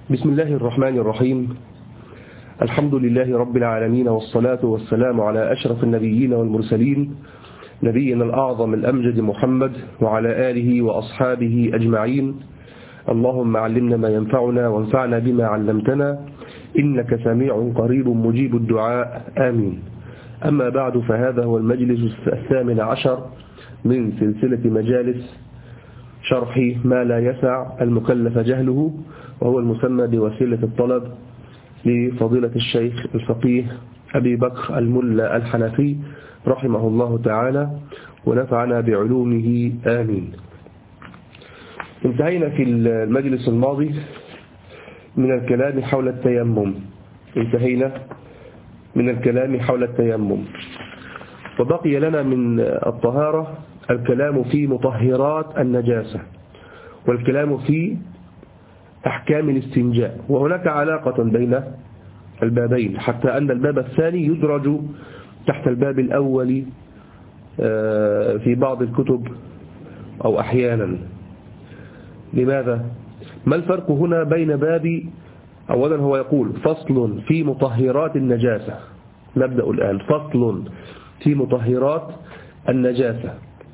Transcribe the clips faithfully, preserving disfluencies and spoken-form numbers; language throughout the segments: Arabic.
بسم الله الرحمن الرحيم. الحمد لله رب العالمين، والصلاة والسلام على أشرف النبيين والمرسلين، نبينا الأعظم الأمجد محمد وعلى آله وأصحابه أجمعين. اللهم علمنا ما ينفعنا وانفعنا بما علمتنا، إنك سميع قريب مجيب الدعاء، آمين. أما بعد، فهذا هو المجلس الثامن عشر من سلسلة مجالس شرح ما لا يسع المكلف جهله، وهو المسمى بوسيلة الطلب لفضيلة الشيخ الفقيه أبي بكر الملا الحنفي رحمه الله تعالى، ونفعنا بعلومه، آمين. انتهينا في المجلس الماضي من الكلام حول التيمم انتهينا من الكلام حول التيمم وبقي لنا من الطهارة الكلام في مطهرات النجاسة، والكلام في أحكام الاستنجاء. وهناك علاقة بين البابين، حتى أن الباب الثاني يدرج تحت الباب الأول في بعض الكتب أو أحيانا. لماذا؟ ما الفرق هنا بين باب؟ أولا هو يقول فصل في مطهرات النجاسة. نبدأ الآن. فصل في مطهرات النجاسة.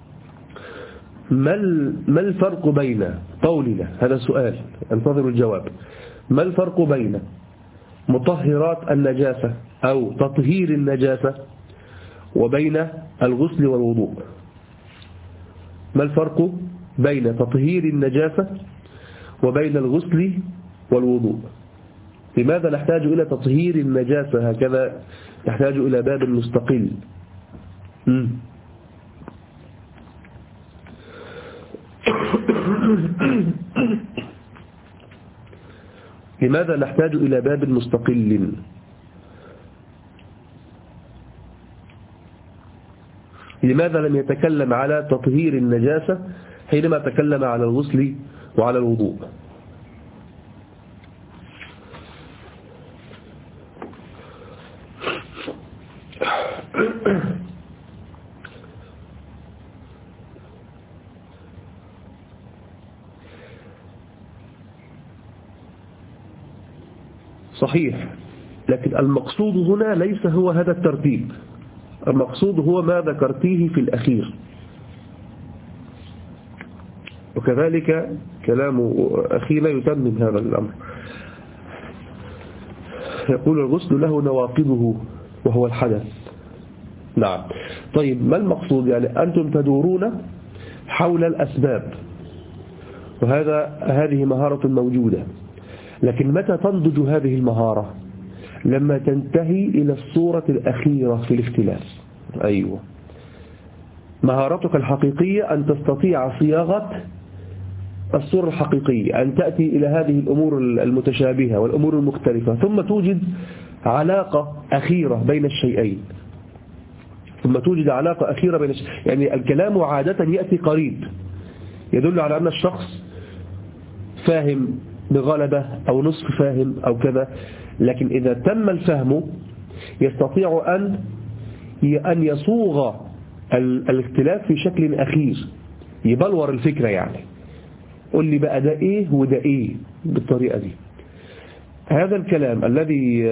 ما الفرق بين قولنا، هذا سؤال انتظر الجواب، ما الفرق بين مطهرات النجاسة أو تطهير النجاسة وبين الغسل والوضوء؟ ما الفرق بين تطهير النجاسة وبين الغسل والوضوء؟ لماذا نحتاج إلى تطهير النجاسة هكذا؟ نحتاج إلى باب مستقل. م. لماذا نحتاج إلى باب مستقل؟ لماذا لم يتكلم على تطهير النجاسة حينما تكلم على الغسل وعلى الوضوء؟ صحيح، لكن المقصود هنا ليس هو هذا الترتيب، المقصود هو ما ذكرتيه في الأخير. وكذلك كلام أخينا يتمم هذا الأمر. يقول الغسل له نواقضه وهو الحدث. نعم. طيب، ما المقصود؟ يعني أنتم تدورون حول الأسباب، وهذا هذه مهارة موجودة، لكن متى تنضج هذه المهارة؟ لما تنتهي إلى الصورة الأخيرة في الاختلاف. أيوة، مهارتك الحقيقية أن تستطيع صياغة الصورة الحقيقية، أن تأتي إلى هذه الأمور المتشابهة والأمور المختلفة، ثم توجد علاقة أخيرة بين الشيئين ثم توجد علاقة أخيرة بين الشيئين. يعني الكلام عادة يأتي قريب، يدل على أن الشخص فاهم بغلبة أو نصف فاهم أو كذا، لكن إذا تم الفهم يستطيع أن أن يصوغ الاختلاف في شكل أخير، يبلور الفكرة. يعني قل لي بقى ده إيه وده إيه بالطريقة دي. هذا الكلام الذي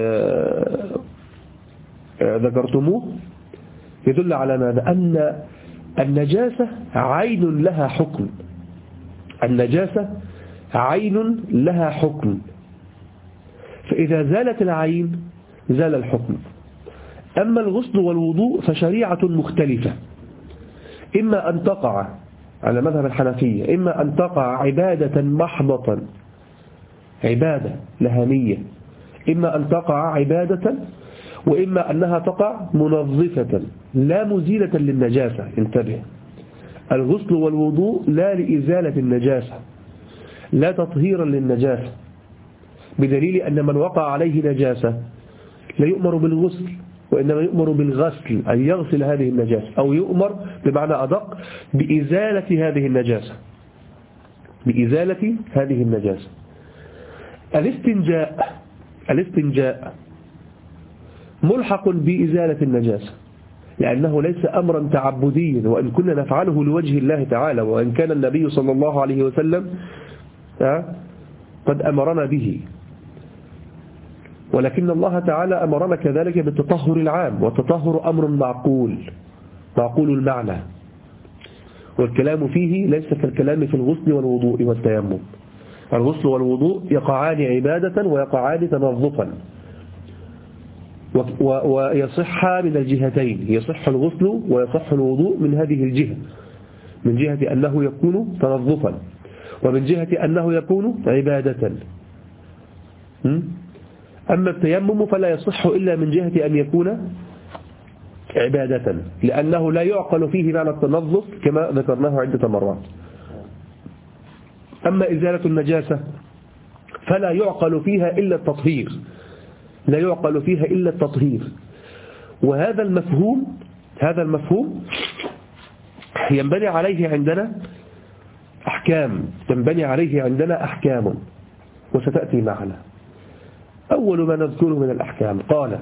ذكرتموه يدل على ماذا؟ أن النجاسة عين لها حكم. النجاسة عين لها حكم، فإذا زالت العين زال الحكم. أما الغسل والوضوء فشريعة مختلفة، إما أن تقع على مذهب الحنفية، إما أن تقع عبادة محضة، عبادة لها نية، إما أن تقع عبادة، وإما أنها تقع منظفة لا مزيلة للنجاسة. انتبه، الغسل والوضوء لا لإزالة النجاسة، لا تطهيرا للنجاسة، بدليل أن من وقع عليه نجاسة لا يؤمر بالغسل، وإنما يؤمر بالغسل، أن يغسل هذه النجاسة، أو يؤمر بمعنى أدق بإزالة هذه النجاسة، بإزالة هذه النجاسة. الاستنجاء الاستنجاء ملحق بإزالة النجاسة، لأنه ليس أمرا تعبديا، وإن كنا نفعله لوجه الله تعالى، وإن كان النبي صلى الله عليه وسلم قد أمرنا به. ولكن الله تعالى أمرنا كذلك بالتطهر العام، والتطهر أمر معقول معقول المعنى، والكلام فيه ليس كالكلام في الغسل والوضوء والتيمم. الغسل والوضوء يقعان عبادة ويقعان تنظفا، ويصح من الجهتين، يصح الغسل ويصح الوضوء من هذه الجهة، من جهة أنه يكون تنظفا، ومن جهة أنه يكون عبادة. أما التيمم فلا يصح إلا من جهة أن يكون عبادة، لأنه لا يعقل فيه معنى التنظف كما ذكرناه عدة مرات. أما إزالة النجاسة فلا يعقل فيها إلا التطهير، لا يعقل فيها إلا التطهير. وهذا المفهوم هذا المفهوم ينبني عليه عندنا أحكام ينبني عليه عندنا أحكام وستأتي معنا. أول ما نذكره من الأحكام قال: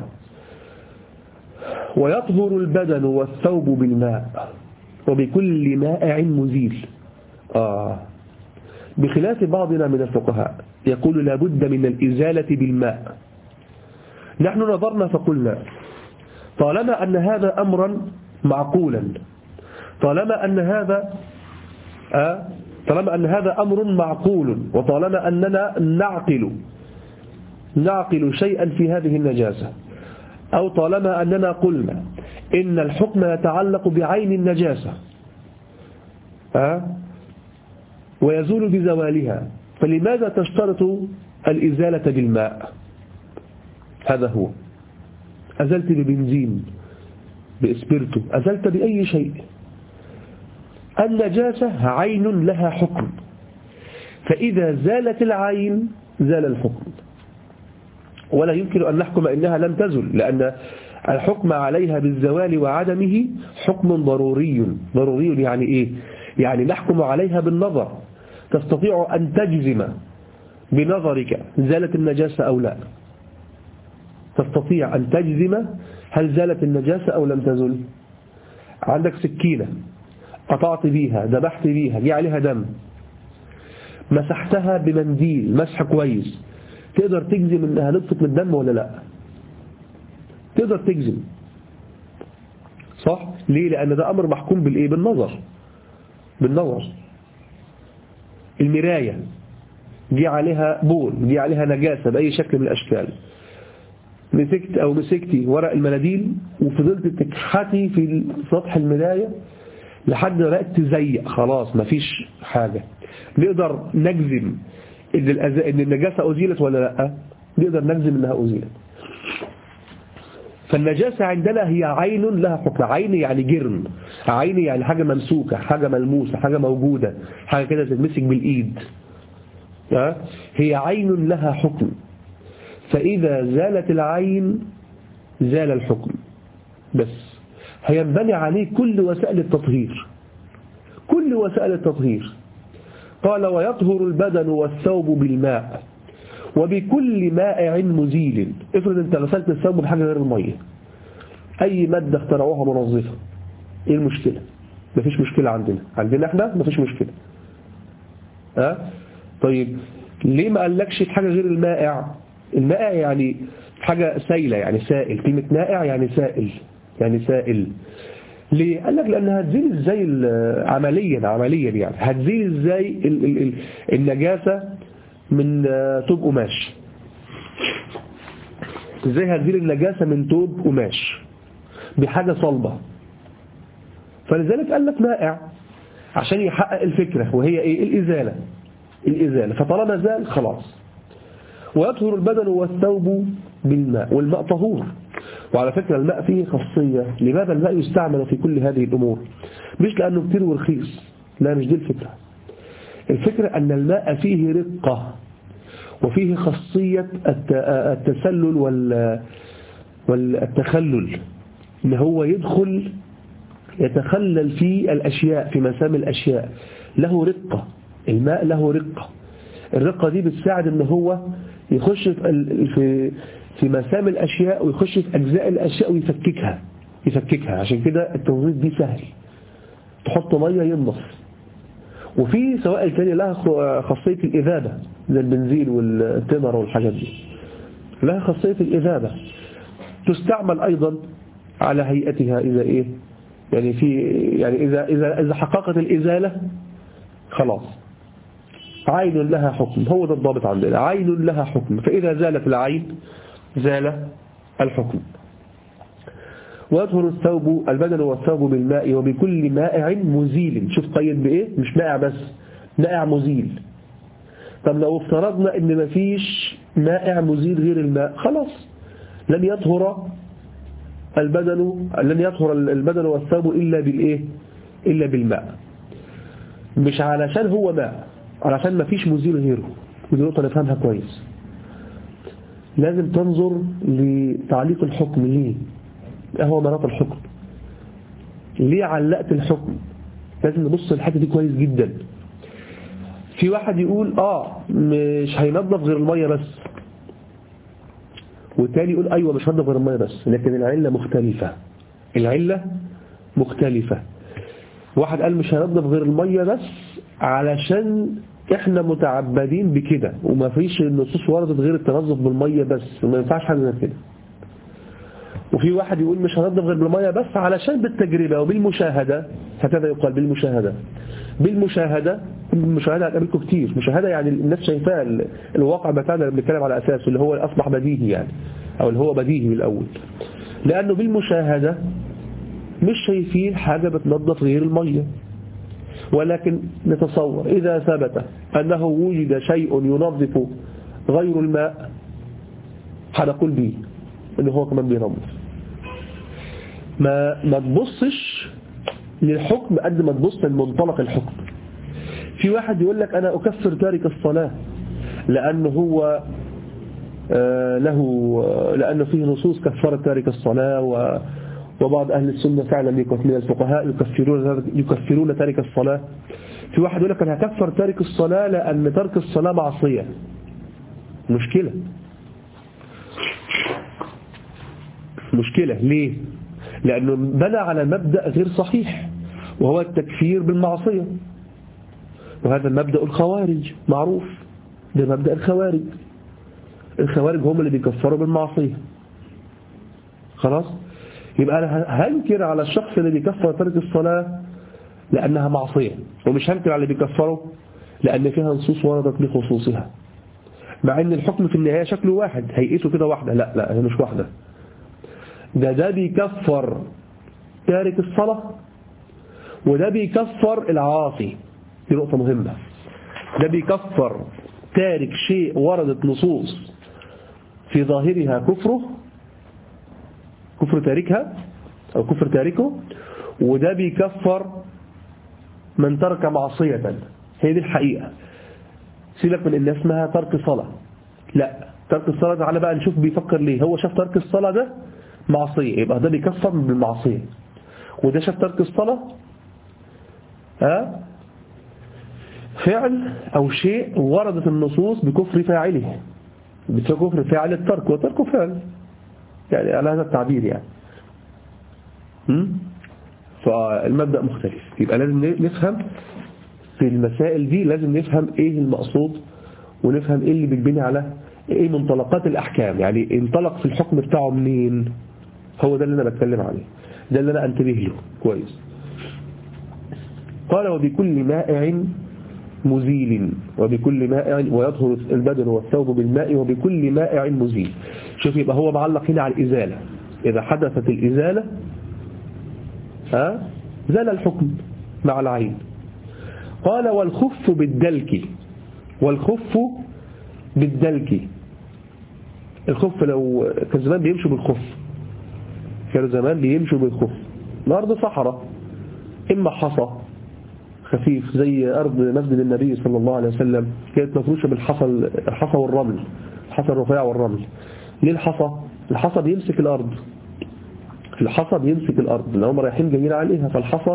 ويطهر البدن والثوب بالماء وبكل مائع مزيل. آه بخلاف بعضنا من الفقهاء يقول لا بد من الإزالة بالماء. نحن نظرنا فقلنا طالما أن هذا أمرا معقولا، طالما أن هذا آه طالما أن هذا أمر معقول، وطالما أننا نعقل نعقل شيئا في هذه النجاسة، أو طالما أننا قلنا إن الحكم يتعلق بعين النجاسة أه؟ ويزول بزوالها، فلماذا تشترط الإزالة بالماء؟ هذا هو. أزلت ببنزين، بإسبرتو، أزلت بأي شيء، النجاسة عين لها حكم، فإذا زالت العين زال الحكم، ولا يمكن أن نحكم إنها لم تزل، لأن الحكم عليها بالزوال وعدمه حكم ضروري. ضروري يعني إيه؟ يعني نحكم عليها بالنظر، تستطيع أن تجزم بنظرك زالت النجاسة أو لا، تستطيع أن تجزم هل زالت النجاسة أو لم تزل. عندك سكينة قطعت بيها، ذبحت بيها، جاء عليها دم، مسحتها بمنديل مسح كويس، تقدر تجزم انها نطفت من الدم ولا لا؟ تقدر تجزم، صح؟ ليه؟ لأن ده أمر محكوم بالإيه؟ بالنظر بالنظر. المراية جي عليها بول، جي عليها نجاسة بأي شكل من الأشكال، مسكت أو مسكتي ورق المناديل وفضلت تكحتي في سطح المراية لحد ما بقت تزيق، خلاص مفيش حاجة، نقدر نجزم إن, إن النجاسة أزيلت ولا لا؟ نقدر نجزم إنها أزيلت. فالنجاسة عندنا هي عين لها حكم. عين يعني جرم، عين يعني حاجة ممسوكة، حاجة ملموسة، حاجة موجودة، حاجة كده تتمسك بالإيد، هي عين لها حكم، فإذا زالت العين زال الحكم. بس هينبني عليه كل وسائل التطهير، كل وسائل التطهير. قال: ويطهر البدن والثوب بالماء وبكل مائع مزيل. افرض انت غسلت الثوب بحاجة غير المية، اي مادة اخترعوها منظفة، ايه المشكلة؟ مفيش مشكلة عندنا عندنا احنا مفيش مشكلة. ها أه؟ طيب ليه ما قالكش حاجة غير المائع؟ المائع يعني حاجة سائلة، يعني سائل. كلمة مائع يعني سائل، يعني سائل. ليه؟ قال لك لأنها هتزيل ازاي عمليا عمليا يعني هتزيل ازاي ال ال ال النجاسة من توب قماش؟ ازاي هتزيل النجاسة من توب قماش بحاجة صلبة؟ فلذلك قال لك مائع عشان يحقق الفكرة، وهي ايه؟ الإزالة. الإزالة. فطالما زال خلاص. ويطهر البدن والثوب بالماء، والماء طهور. وعلى فكرة الماء فيه خاصية. لماذا الماء يستعمل في كل هذه الأمور؟ مش لأنه كتير ورخيص، لا، مش دي الفكرة. الفكرة أن الماء فيه رقة، وفيه خاصية التسلل والتخلل، إن هو يدخل يتخلل في الأشياء، في مسام الأشياء. له رقة، الماء له رقة. الرقة دي بتساعد إن هو يخش في في مسام الأشياء، ويخش في أجزاء الأشياء ويفككها يفككها عشان كده التنظيف دي سهل، تحط مية ينظف. وفي سوائل تانية لها خاصية الإذابة زي البنزين والتمر والحاجات دي، لها خاصية الإذابة، تستعمل أيضا على هيئتها إذا إيه يعني في يعني إذا إذا إذا حققت الإزالة خلاص عين لها حكم، هو ده الضابط عندنا، عين لها حكم، فإذا زالت العين زال الحكم. ويطهر الثوب البدن والثوب بالماء وبكل مائع مزيل. شوف قيد بإيه؟ مش مائع بس، مائع مزيل. طب لو افترضنا ان مفيش مائع مزيل غير الماء، خلاص لن يطهر البدن لن يطهر البدن والثوب إلا بالإيه؟ إلا بالماء. مش علشان هو ماء، علشان مفيش مزيل غيره. ودي نقطة نفهمها كويس. لازم تنظر لتعليق الحكم. ليه؟ اهو مناط الحكم، ليه علقت الحكم؟ لازم نبص الحته دي كويس جدا. في واحد يقول اه مش هينظف غير الميه بس، والتاني يقول ايوه مش هينظف غير الميه بس، لكن العله مختلفه. العله مختلفه. واحد قال مش هينظف غير الميه بس علشان احنا متعبدين بكده، وما فيش النصوص وردت غير التنظف بالميه بس، وما ينفعش حاجه غير كده. وفي واحد يقول مش هنضف غير بالميه بس علشان بالتجربة وبالمشاهدة. هكذا يقال بالمشاهدة. بالمشاهدة المشاهدة هتقابلكم كتير. مشاهدة يعني الناس شايفاه، الواقع بتاعنا اللي بنتكلم على أساسه اللي هو أصبح بديهي يعني، أو اللي هو بديهي من الأول. لأنه بالمشاهدة مش شايفين حاجة بتنظف غير الميه، ولكن نتصور إذا ثبت أنه وجد شيء ينظف غير الماء هنقول به إنه هو كمان بينظف. ما ما تبصش للحكم قد ما تبص لمنطلق الحكم. في واحد يقول لك أنا أكفر تارك الصلاة لأنه هو آه له آه لأنه فيه نصوص كفرت تارك الصلاة، و وبعض أهل السنة فعلا من الفقهاء يكفرون يكفرون تارك الصلاة. في واحد يقول لك أنا هكفر تارك الصلاة لأن ترك الصلاة معصية. مشكلة مشكلة ليه؟ لأنه بنى على مبدأ غير صحيح، وهو التكفير بالمعصية. وهذا المبدأ الخوارج معروف، ده مبدأ الخوارج. الخوارج هم اللي بيكفروا بالمعصية. خلاص؟ يبقى أنا هنكر على الشخص اللي بيكفر ترك الصلاة لأنها معصية، ومش هنكر على اللي بيكفره لأن فيها نصوص وردت بخصوصها، مع أن الحكم في النهاية شكله واحد، هيئته كده واحدة. لا لا هي مش واحدة. ده ده بيكفر تارك الصلاة، وده بيكفر العاصي. دي نقطة مهمة. ده بيكفر تارك شيء وردت نصوص في ظاهرها كفره، كفر تاركها أو كفر تاركه، وده بيكفر من ترك معصية. هي دي الحقيقة. سيبك من إن اسمها ترك صلاة، لا ترك الصلاة. تعالى بقى نشوف بيفكر ليه. هو شاف ترك الصلاة ده معصية، يبقى ده بيكفر بالمعصية. وده شاف ترك الصلاة ها فعل أو شيء وردت النصوص بكفر فاعله، بكفر فاعل الترك، وتركه فعل يعني على هذا التعبير يعني. فالمبدأ مختلف. يبقى لازم نفهم في المسائل دي، لازم نفهم ايه المقصود، ونفهم ايه اللي بيتبني على ايه منطلقات الأحكام. يعني انطلق في الحكم بتاعه منين. هو ده اللي أنا بتكلم عليه، ده اللي أنا أنتبه له كويس. قال وبكل مائع مزيل، وبكل مائع ويطهر البدن والثوب بالماء وبكل مائع مزيل. شوف يبقى هو معلق هنا على الإزالة. إذا حدثت الإزالة ها زال الحكم مع العين. قال والخف بالدلك، والخف بالدلك. الخف لو كان زمان بيمشوا بالخف، كانوا زمان بيمشوا بالخف. الأرض صحراء، إما حصى خفيف زي أرض مسجد النبي صلى الله عليه وسلم كانت مفروشة بالحصى، الحصى والرمل، الحصى الرفيع والرمل. ليه الحصى؟ الحصى بيمسك الأرض، الحصى بيمسك الأرض لو هم رايحين جايين عليها. فالحصى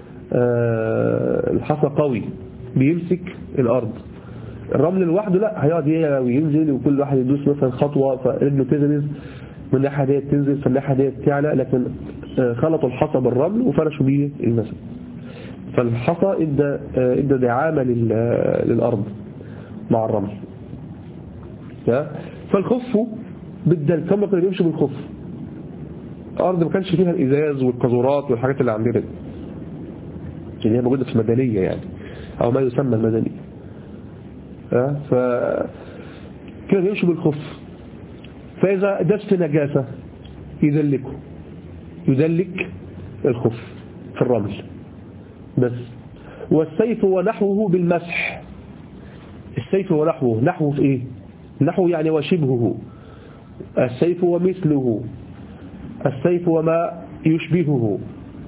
آه الحصى قوي بيمسك الأرض. الرمل لوحده لا، هيقعد ينزل وكل واحد يدوس مثلا خطوة فرجله تنزل من الناحية ديت تنزل في الناحية ديت تعلى. لكن آه خلطوا الحصى بالرمل وفرشوا بيه المسجد. فالحصى ادى ادى دعامة للأرض مع الرمل. فالخف بالدلك، هم كانوا بيمشوا بالخف. الأرض ما كانش فيها الإزاز والقاذورات والحاجات اللي عندنا دي اللي هي موجودة في المدنية يعني، أو ما يسمى المدنية. أه؟ ف كانوا يمشوا بالخف، فإذا دست نجاسة يدلكه، يدلك الخف في الرمل بس. والسيف ونحوه بالمسح. السيف ونحوه، نحوه في إيه؟ نحوه يعني وشبهه. السيف ومثله، السيف وما يشبهه.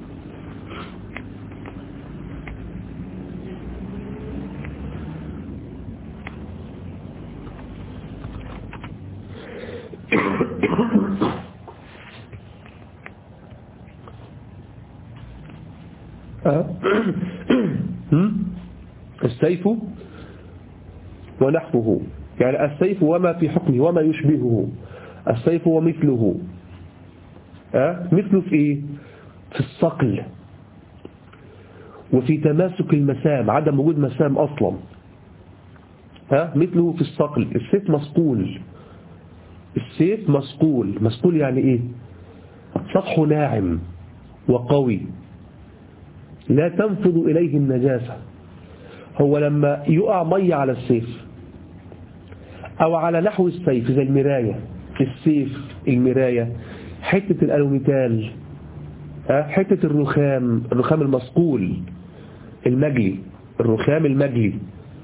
السيف ونحوه يعني السيف وما في حكمه وما يشبهه. السيف ومثله. أه؟ مثله في إيه؟ في الصقل وفي تماسك المسام، عدم وجود مسام أصلا. أه؟ مثله في الصقل. السيف مسقول. السيف مسقول. مسقول يعني إيه؟ سطحه ناعم وقوي لا تنفذ إليه النجاسة. هو لما يقع مية على السيف أو على نحو السيف زي المراية، السيف، المراية، حتة الألوميتال، حتة الرخام، الرخام المصقول المجلي، الرخام المجلي،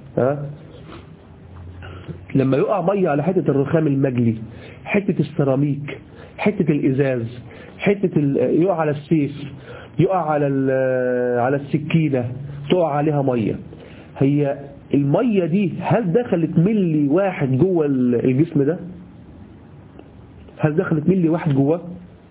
لما يقع مية على حتة الرخام المجلي، حتة السيراميك، حتة الإزاز، حتة يقع على السيف، يقع على على السكينة، تقع عليها مية. هي المية دي هل دخلت ملي واحد جوه الجسم ده؟ هل دخلت ملي واحد جوه؟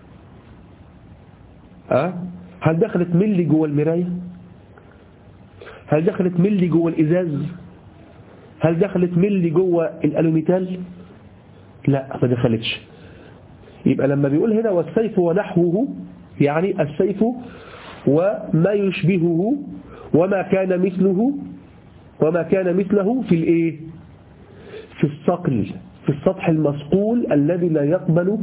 أه؟ هل دخلت ملي جوه المراية؟ هل دخلت ملي جوه الإزاز؟ هل دخلت ملي جوه الألوميتال؟ لا، ما دخلتش. يبقى لما بيقول هنا والسيف ونحوه يعني السيف وما يشبهه وما كان مثله وما كان مثله في الايه؟ في الصقل، في السطح المصقول الذي لا يقبل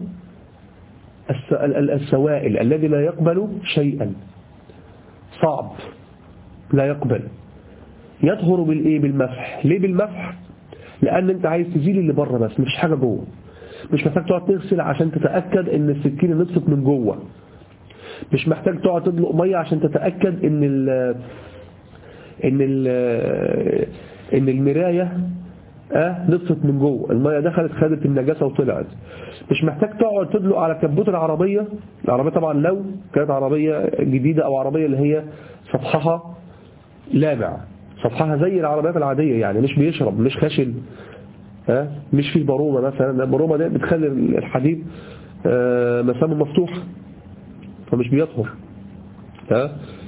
السوائل، الذي لا يقبل شيئا، صعب لا يقبل. يطهر بالايه؟ بالمسح. ليه بالمسح؟ لان انت عايز تزيل اللي بره بس، مفيش حاجه جوه. مش محتاج تقعد تغسل عشان تتاكد ان السكينه نطفت من جوه. مش محتاج تقعد تدلق ميه عشان تتاكد ان ال ان ال ان المرايه اه نطفت من جوه، الميه دخلت خدت النجاسه وطلعت. مش محتاج تقعد تدلق على كبوت العربيه. العربيه طبعا لو كانت عربيه جديده او عربيه اللي هي سطحها لامع، سطحها زي العربيات العاديه يعني مش بيشرب، مش خشن، ها مش فيه برومه مثلا. البرومه دي بتخلي الحديد اه مسامه مفتوحه فمش بيطهر. ها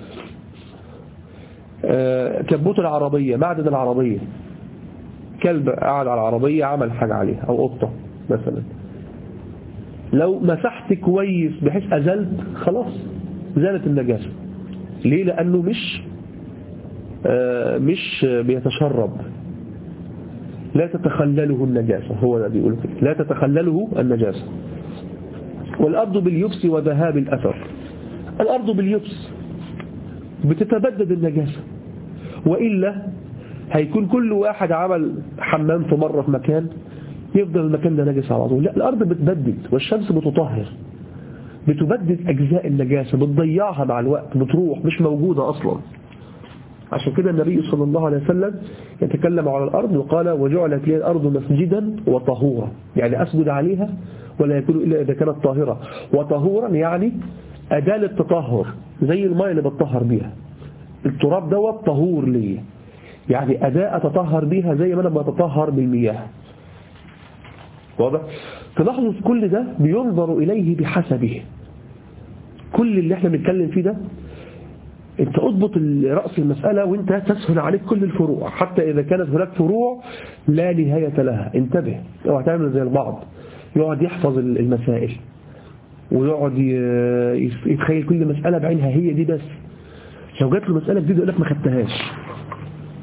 اه كبوت العربيه، معدن العربيه، كلب قاعد على العربيه عمل حاجه عليها او قطه مثلا، لو مسحت كويس بحيث ازلت خلاص زالت النجاسه. ليه؟ لانه مش اه مش بيتشرب، لا تتخلله النجاسة. هو ده بيقول كده، لا تتخلله النجاسة. والأرض باليبس وذهاب الأثر. الأرض باليبس بتتبدد النجاسة، وإلا هيكون كل واحد عمل حمام في مرة في مكان يفضل المكان ده نجس على طول. لا، الأرض بتبدد والشمس بتطهر، بتبدد أجزاء النجاسة، بتضيعها مع الوقت، بتروح مش موجودة أصلا. عشان كده النبي صلى الله عليه وسلم يتكلم على الأرض وقال وجعلت لي الأرض مسجدا وطهورا، يعني أسجد عليها ولا يكون إلا إذا كانت طاهرة. وطهورا يعني أداة للتطهر، زي الماء اللي بتطهر بيها. التراب دوت طهور لي، يعني أداة أتطهر بيها زي ما أنا بتطهر بالمياه. واضح؟ تلاحظوا في كل ده بينظر إليه بحسبه. كل اللي احنا بنتكلم فيه ده انت اضبط رأس المسألة وانت تسهل عليك كل الفروع، حتى إذا كانت هناك فروع لا نهاية لها. انتبه، اوعى تعمل زي البعض يقعد يحفظ المسائل ويقعد يتخيل كل مسألة بعينها هي دي بس. لو جات له مسألة جديدة يقول لك ما خدتهاش.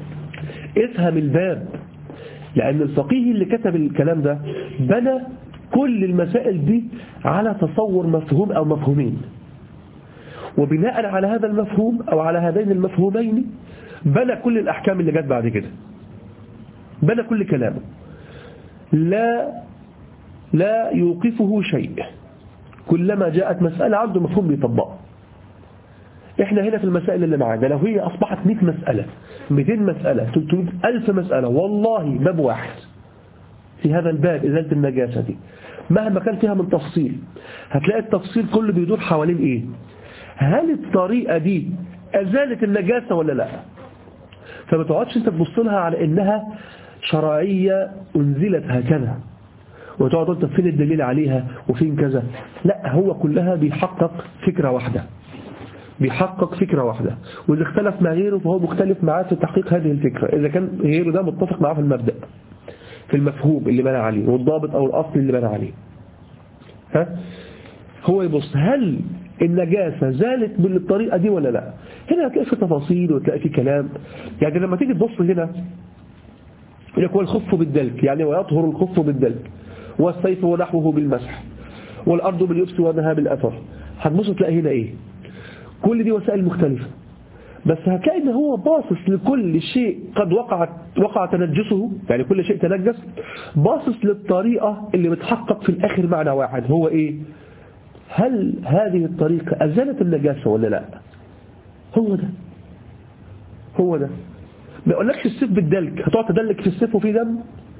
افهم الباب، لأن الفقيه اللي كتب الكلام ده بنى كل المسائل دي على تصور مفهوم أو مفهومين، وبناء على هذا المفهوم أو على هذين المفهومين بنى كل الأحكام اللي جت بعد كده، بنى كل كلامه، لا لا يوقفه شيء، كلما جاءت مسألة عنده مفهوم بيطبقه. احنا هنا في المسائل اللي معانا لو هي أصبحت مئة مسألة مئتين مسألة ثلاثمئة ألف مسألة، والله باب واحد في هذا الباب إزالة النجاسة دي مهما كان فيها من تفصيل، هتلاقي التفصيل كله بيدور حوالين إيه؟ هل الطريقة دي أزالت النجاسة ولا لا؟ فما تقعدش انت تبص لها على إنها شرعية أنزلت هكذا وتقعد انت فين الدليل عليها وفين كذا، لا، هو كلها بيحقق فكرة واحدة، بيحقق فكرة واحدة، وإذا اختلف مع غيره فهو مختلف معاه في تحقيق هذه الفكرة، إذا كان غيره ده متفق معاه في المبدأ في المفهوم اللي بنى عليه والضابط أو الأصل اللي بنى عليه. ها؟ هو يبص هل النجاسة زالت بالطريقة دي ولا لا؟ هنا هتلاقي في تفاصيل وتلاقي في كلام. يعني لما تيجي تبص هنا يقول الخف بالدلك، يعني ويطهر الخف بالدلك، والسيف ونحوه بالمسح، والأرض باليبس ونها بالأثر، هتبص تلاقي هنا إيه؟ كل دي وسائل مختلفة، بس هتلاقي ان هو باصص لكل شيء قد وقع وقع تنجسه، يعني كل شيء تنجس، باصص للطريقة اللي بتحقق في الآخر معنى واحد، هو ايه؟ هل هذه الطريقة أزالت النجاسة ولا لا؟ هو ده هو ده ما يقولكش السيف بالدلك هتقعد تدلك في السيف وفي دم،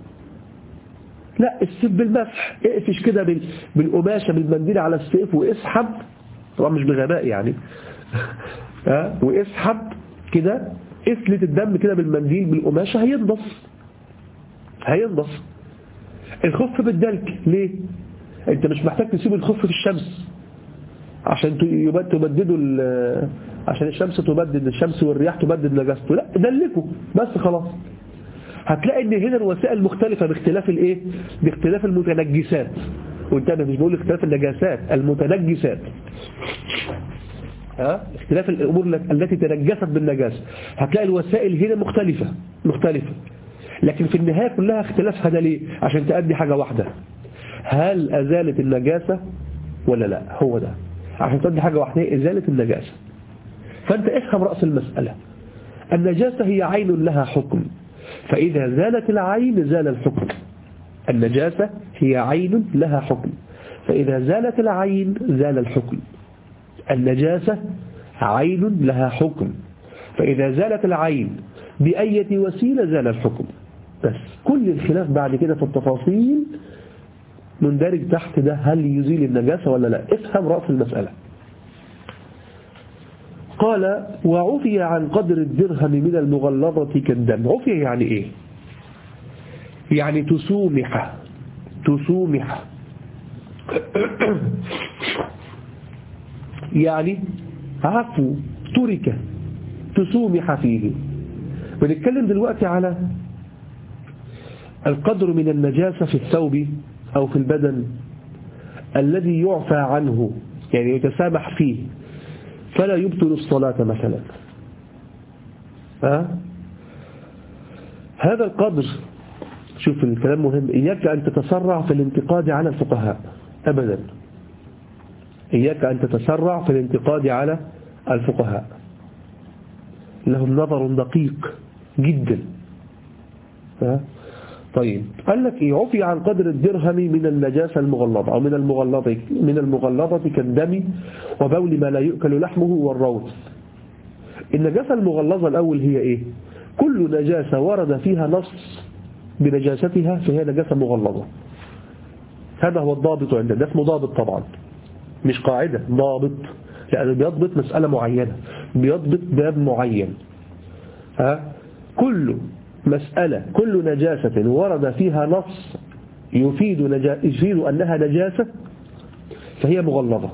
لا، السيف بالمسح، اقفش كده بالقماشة بالمنديل على السيف واسحب، طبعا مش بغباء يعني ها، واسحب كده، اسلت الدم كده بالمنديل بالقماشة، هينضف هينضف. الخف بالدلك ليه؟ انت مش محتاج تسيب الخف في الشمس عشان تبدده، عشان الشمس تبدد الشمس والرياح تبدد نجاسته، لا، دلكه بس خلاص. هتلاقي ان هنا الوسائل مختلفة باختلاف الايه؟ باختلاف المتنجسات، وانتبه مش بقول اختلاف النجاسات، المتنجسات، ها، اختلاف الامور التي تنجست بالنجاسة، هتلاقي الوسائل هنا مختلفة مختلفة لكن في النهاية كلها اختلافها ده ليه؟ عشان تأدي حاجة واحدة، هل أزالت النجاسة ولا لا؟ هو ده، عشان تأدي حاجة واحدة، إزالة النجاسة. فأنت افهم رأس المسألة، النجاسة هي عين لها حكم، فإذا زالت العين زال الحكم. النجاسة هي عين لها حكم، فإذا زالت العين زال الحكم. النجاسة عين لها حكم، فإذا زالت العين بأية وسيلة زال الحكم. بس كل الخلاف بعد كده في التفاصيل مندرج تحت ده، هل يزيل النجاسة ولا لا؟ افهم رأس المسألة. قال وعفي عن قدر الدرهم من المغلظة كالدم. عفي يعني ايه؟ يعني تسومح تسومح يعني عفو، ترك، تسومح فيه. بنتكلم دلوقتي على القدر من النجاسة في الثوب أو في البدن الذي يعفى عنه، يعني يتسامح فيه فلا يبطل الصلاة مثلا. أه؟ هذا القدر، شوف الكلام مهم، إياك أن تتسرع في الانتقاد على الفقهاء أبدا، إياك أن تتسرع في الانتقاد على الفقهاء، لهم نظر دقيق جدا. أه؟ طيب قال لك يعفي عن قدر الدرهم من النجاسة المغلظة أو من المغلظة من المغلظة كالدم وبول ما لا يؤكل لحمه والروث. النجاسة المغلظة الأول هي إيه؟ كل نجاسة ورد فيها نص بنجاستها فهي نجاسة مغلظة. هذا هو الضابط عندنا، ده اسمه ضابط طبعا، مش قاعدة، ضابط، لأنه بيضبط مسألة معينة، بيضبط باب معين. ها؟ كل مسألة، كل نجاسة ورد فيها نص يفيد, نجا... يفيد أنها نجاسة فهي مغلظة،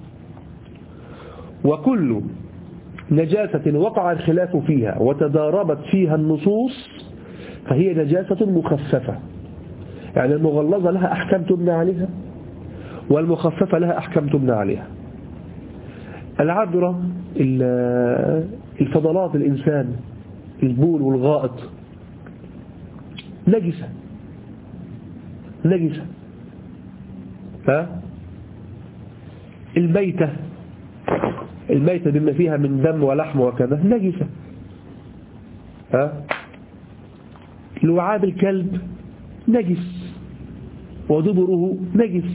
وكل نجاسة وقع الخلاف فيها وتضاربت فيها النصوص فهي نجاسة مخففة. يعني المغلظة لها أحكام تبنى عليها والمخففة لها أحكام تبنى عليها. العذرة، الفضلات الإنسان، البول والغائط، نجسة نجسة ها الميتة الميتة بما فيها من دم ولحم وكذا نجسة. ها لعاب الكلب نجس ودبره نجس.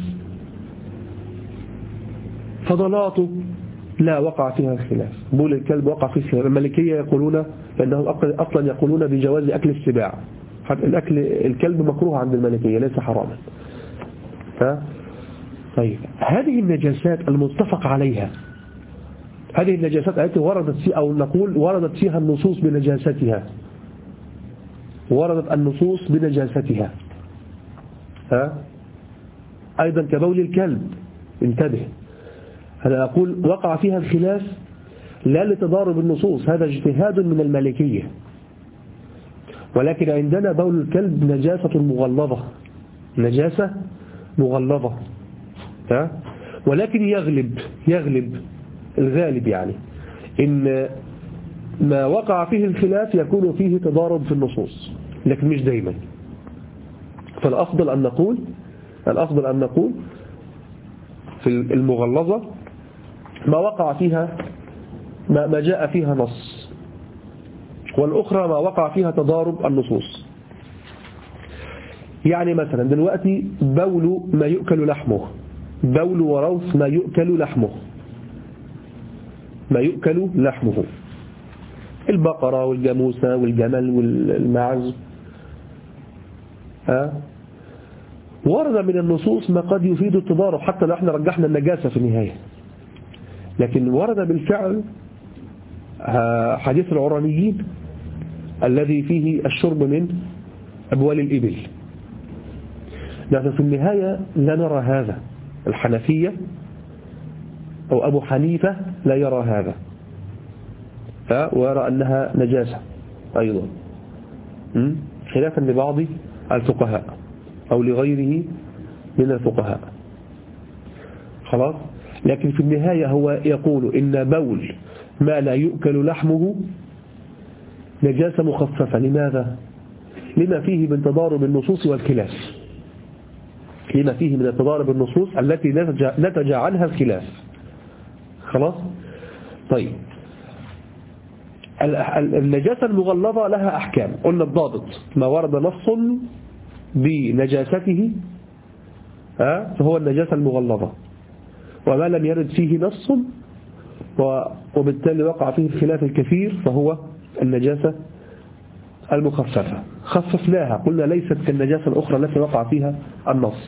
فضلاته لا وقع فيها خلاف. بول الكلب وقع فيه خلاف. المالكية يقولون فإنهم أصلا يقولون بجواز أكل السباع. الأكل الكلب مكروه عند المالكية ليس حراما. ها طيب هذه النجاسات المتفق عليها، هذه النجاسات التي وردت فيها أو نقول وردت فيها النصوص بنجاستها، وردت النصوص بنجاستها. ها أيضا كبول الكلب انتبه، أنا أقول وقع فيها الخلاف لا لتضارب النصوص، هذا اجتهاد من المالكية، ولكن عندنا بول الكلب نجاسة مغلظة، نجاسة مغلظة. ها ولكن يغلب يغلب الغالب يعني إن ما وقع فيه الخلاف يكون فيه تضارب في النصوص، لكن مش دايما. فالأفضل أن نقول الأفضل أن نقول في المغلظة ما وقع فيها ما, ما جاء فيها نص، والأخرى ما وقع فيها تضارب النصوص. يعني مثلا دلوقتي بول ما يؤكل لحمه، بول وروث ما يؤكل لحمه، ما يؤكل لحمه، البقرة والجاموسة والجمل والماعز. ها ورد من النصوص ما قد يفيد التضارب حتى لو احنا رجحنا النجاسة في النهاية، لكن ورد بالفعل حديث العرانيين الذي فيه الشرب من أبوال الإبل. نحن في النهاية لا نرى هذا، الحنفية أو أبو حنيفة لا يرى هذا، ويرى أنها نجاسة أيضا خلافا لبعض الفقهاء أو لغيره من الفقهاء. خلاص، لكن في النهاية هو يقول إن بول ما لا يؤكل لحمه نجاسة مخففة. لماذا؟ لما فيه من تضارب النصوص والخلاف، لما فيه من تضارب النصوص التي نتج عنها الخلاف. خلاص. طيب النجاسة المغلظة لها أحكام، قلنا الضابط ما ورد نص بنجاسته فهو النجاسة المغلظة، وما لم يرد فيه نص وبالتالي وقع فيه الخلاف الكثير فهو النجاسة المخففة. خففناها، قلنا ليست كالنجاسة الأخرى التي وقع فيها النص.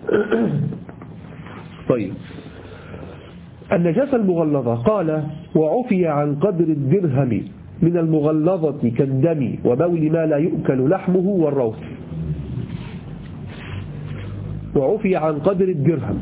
طيب النجاسة المغلظة قال وعفي عن قدر الدرهم من المغلظة كالدم وبول ما لا يؤكل لحمه والروث. وعفي عن قدر الدرهم.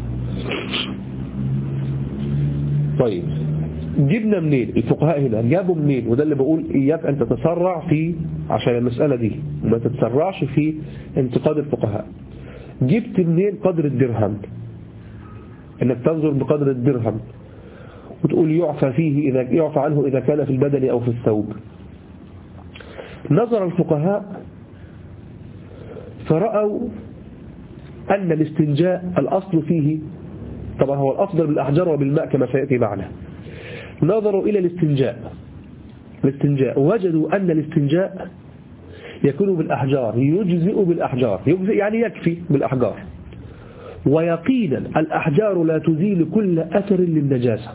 طيب جبنا منين الفقهاء هنا؟ جابوا منين؟ وده اللي بقول إياك أن تتسرع في عشان المسألة دي وما تتسرعش في انتقاد الفقهاء. جبت منين قدر الدرهم؟ انك تنظر بقدر الدرهم وتقول يعفى فيه إذا يعفى عنه إذا كان في البدن أو في الثوب. نظر الفقهاء فرأوا أن الاستنجاء الأصل فيه، طبعا هو الأفضل بالأحجار وبالماء كما سيأتي معنا. نظروا إلى الاستنجاء الاستنجاء وجدوا أن الاستنجاء يكون بالأحجار، يجزئ بالأحجار، يجزئ يعني يكفي بالأحجار. ويقينا الأحجار لا تزيل كل أثر للنجاسة،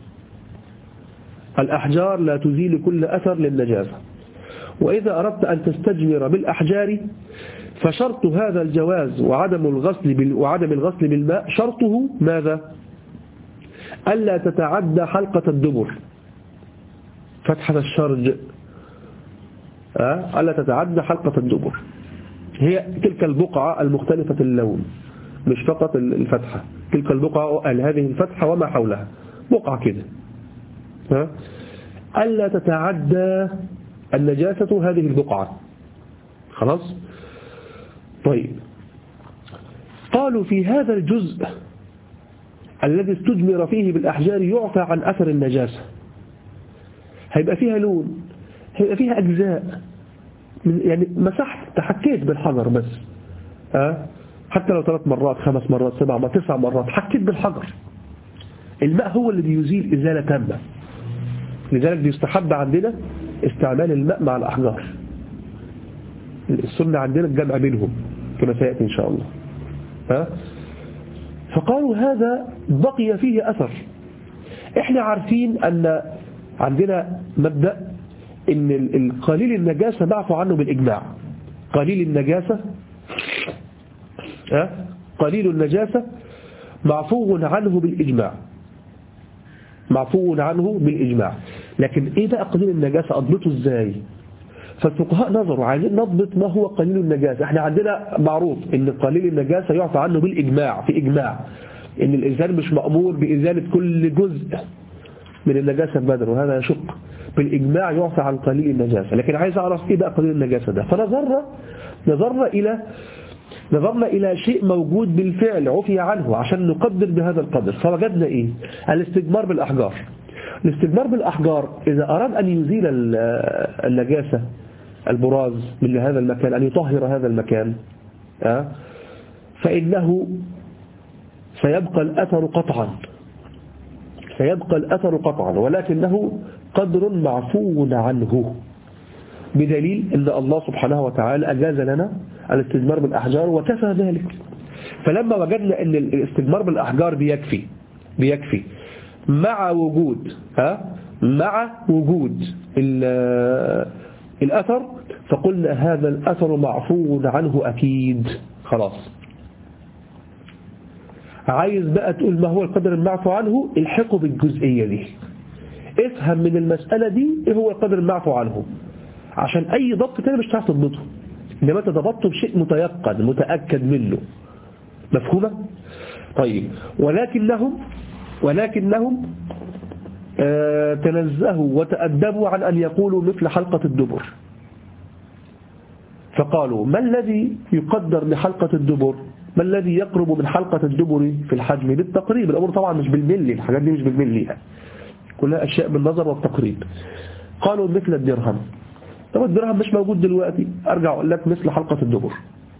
الأحجار لا تزيل كل أثر للنجاسة. وإذا أردت أن تستجمر بالأحجار فشرط هذا الجواز وعدم الغسل بال... وعدم الغسل بالماء شرطه ماذا؟ ألا تتعدى حلقة الدبر، فتحة الشرج، أه؟ ألا تتعدى حلقة الدبر، هي تلك البقعة المختلفة اللون، مش فقط الفتحة، تلك البقعة هذه الفتحة وما حولها بقعة كده، أه؟ ألا تتعدى النجاسة هذه البقعة. خلاص. طيب قالوا في هذا الجزء الذي استجمر فيه بالأحجار يعفى عن أثر النجاسة، هيبقى فيها لون، هيبقى فيها أجزاء، يعني مسحت تحكيت بالحجر بس، أه؟ حتى لو ثلاث مرات خمس مرات سبع مرات تسع مرات حكيت بالحجر، الماء هو اللي بيزيل إزالة تامة. لذلك بيستحب عندنا استعمال الماء مع الأحجار، السنة عندنا الجمع بينهم كما سيأتي إن شاء الله. ها؟ فقالوا هذا بقي فيه أثر. احنا عارفين أن عندنا مبدأ ان القليل النجاسة معفو عنه بالإجماع. قليل النجاسة ها؟ قليل النجاسة معفو عنه بالإجماع، معفو عنه بالإجماع. لكن ايه بقى قليل النجاسة اضبطه ازاي؟ فالفقهاء نظروا عايزين نضبط ما هو قليل النجاسة. احنا عندنا معروف ان قليل النجاسة يعفى عنه بالإجماع، في إجماع ان الإنسان مش مأمور بإزالة كل جزء من النجاسة بدل، وهذا يشق. بالإجماع يعفى عن قليل النجاسة. لكن عايز أعرف إيه بقى قليل النجاسة ده؟ فنظرنا نظرنا إلى نظرنا إلى شيء موجود بالفعل عفي عنه عشان نقدر بهذا القدر. فوجدنا إيه؟ الاستجمار بالأحجار. الاستجمار بالأحجار إذا أراد أن يزيل النجاسة البراز من هذا المكان، أن يطهر هذا المكان، فإنه سيبقى الأثر قطعا سيبقى الأثر قطعا ولكنه قدر معفو عنه، بدليل أن الله سبحانه وتعالى أجاز لنا الاستجمار بالأحجار وكفى ذلك. فلما وجدنا أن الاستجمار بالأحجار بيكفي بيكفي مع وجود ها مع وجود الأثر، فقلنا هذا الأثر معفو عنه أكيد. خلاص، عايز بقى تقول ما هو القدر المعفو عنه، الحقه بالجزئية دي، افهم من المسألة دي ايه هو القدر المعفو عنه، عشان اي ضبط تاني مش هتعرف تضبطه، انما انت ضبطته بشيء متيقن متأكد منه. مفهومة؟ طيب، ولكنهم ولكنهم آه تنزهوا وتأدبوا عن أن يقولوا مثل حلقة الدبر. فقالوا ما الذي يقدر لحلقة الدبر؟ ما الذي يقرب من حلقة الدبر في الحجم؟ بالتقريب. الأمر طبعا مش بالملي، الحاجات دي مش بالملي، كلها أشياء بالنظر والتقريب. قالوا مثل الدرهم. طب الدرهم مش موجود دلوقتي، أرجع أقول لك مثل حلقة الدبر.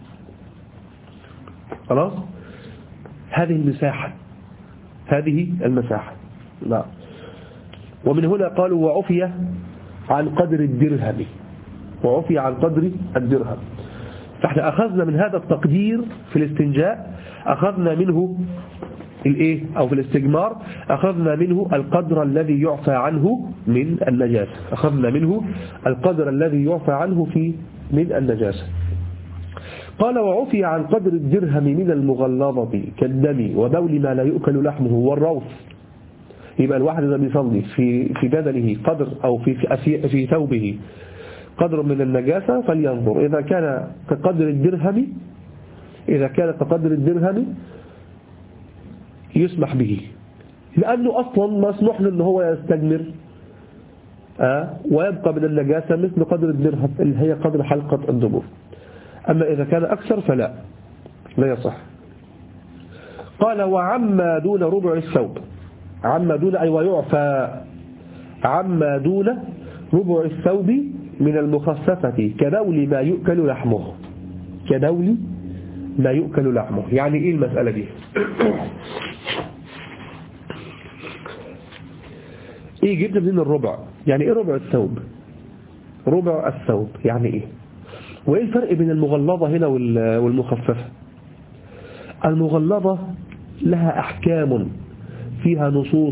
خلاص، هذه المساحة هذه المساحة لا. ومن هنا قالوا وعفي عن قدر الدرهم وعفي عن قدر الدرهم. فاحنا أخذنا من هذا التقدير في الاستنجاء، أخذنا منه الايه او في الاستجمار، أخذنا منه القدر الذي يعفى عنه من النجاسة، أخذنا منه القدر الذي يعفى عنه في من النجاسة. قال وعفي عن قدر الدرهم من المغلظة كالدم وبول ما لا يؤكل لحمه والروث. يبقى الواحد إذا بيصلي في في بدنه قدر أو في في, في ثوبه قدر من النجاسة فلينظر، إذا كان كقدر الدرهم إذا كان كقدر الدرهم يسمح به، لأنه أصلا مسموح له أنه هو يستجمر آه ويبقى من النجاسة مثل قدر الدرهم اللي هي قدر حلقة الدبر. أما إذا كان أكثر فلا لا يصح. قال وعما دون ربع الثوب، عما دون أي ويعفى عما دون ربع الثوب من المخففة كدول ما يؤكل لحمه، كدول ما يؤكل لحمه. يعني إيه المسألة دي؟ إيه جبت من الربع؟ يعني إيه ربع الثوب؟ ربع الثوب يعني إيه؟ وإيه الفرق بين المغلظة هنا والمخففة؟ المغلظة لها أحكام فيها نصوص،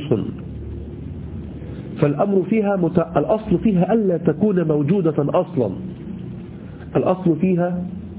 فالأمر فيها مت... الأصل فيها ألا تكون موجودة أصلا، الأصل فيها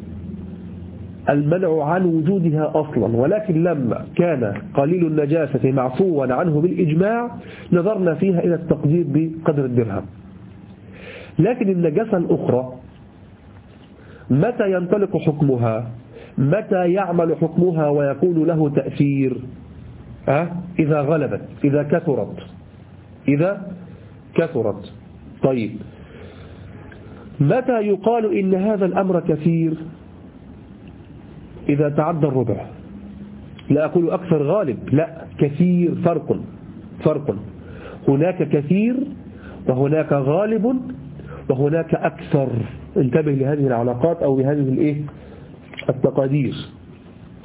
المنع عن وجودها أصلا، ولكن لما كان قليل النجاسة معفوا عنه بالإجماع نظرنا فيها إلى التقدير بقدر الدرهم. لكن النجاسة الأخرى متى ينطلق حكمها؟ متى يعمل حكمها ويكون له تأثير؟ أه؟ إذا غلبت، إذا كثرت إذا كثرت. طيب، متى يقال إن هذا الأمر كثير؟ إذا تعدى الربع. لا أقول أكثر غالب، لا، كثير. فرق فرق هناك كثير وهناك غالب وهناك أكثر. انتبه لهذه العلاقات أو لهذه الإيه التقادير.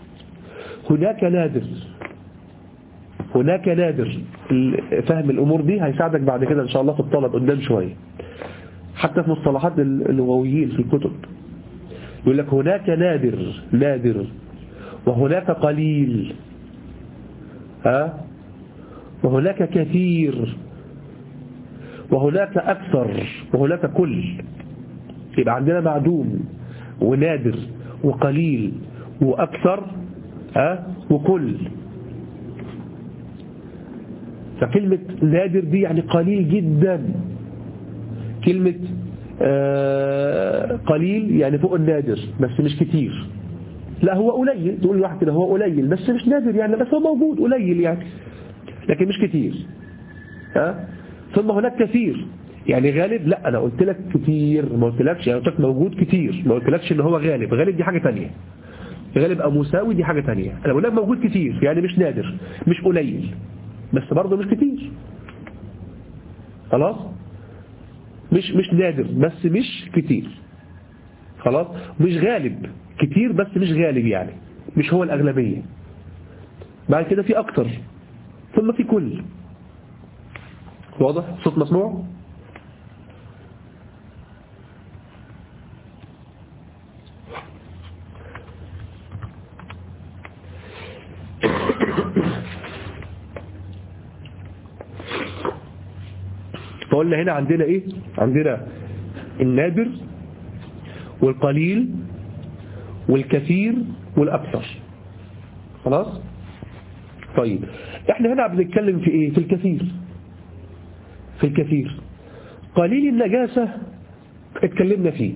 هناك نادر، هناك نادر. فهم الأمور دي هيساعدك بعد كده إن شاء الله في الطلب قدام شوية، حتى في مصطلحات اللغويين في الكتب يقول لك هناك نادر نادر وهناك قليل، ها، وهناك كثير وهناك أكثر وهناك كل. يبقى عندنا معدوم ونادر وقليل وأكثر، ها، وكل. فكلمة نادر دي يعني قليل جدا، كلمة آه قليل يعني فوق النادر بس مش كتير. لا هو قليل، تقول لواحد كده هو قليل بس مش نادر يعني، بس هو موجود قليل يعني لكن مش كتير، ها. ثم هناك كثير يعني غالب، لا انا قلت لك كتير، ما قلتلكش يعني، قلت لك موجود كتير، ما قلتلكش ان هو غالب. غالب دي حاجة تانية، غالب او مساوي دي حاجة تانية. انا بقول لك موجود كتير يعني مش نادر مش قليل بس برضه مش كتير، خلاص. مش مش نادر بس مش كتير، خلاص. مش غالب، كتير بس مش غالب يعني مش هو الأغلبية. بعد كده في أكتر، ثم في كل. واضح؟ صوت مسموع؟ فقلنا هنا عندنا ايه؟ عندنا النادر والقليل والكثير والأكثر، خلاص. طيب احنا هنا بنتكلم في ايه؟ في الكثير. في الكثير قليل النجاسة اتكلمنا فيه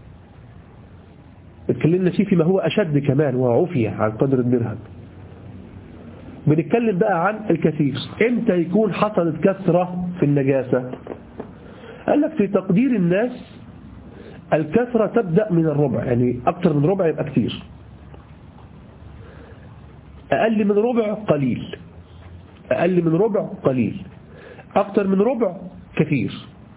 اتكلمنا فيه فيما هو أشد كمان وعفية عن قدر الدرهم. بنتكلم بقى عن الكثير. امتى يكون حصلت كثرة في النجاسة؟ قال لك في تقدير الناس الكثرة تبدأ من الربع، يعني أكثر من ربع يبقى كثير، أقل من ربع قليل، أقل من ربع قليل، أكثر من ربع كثير.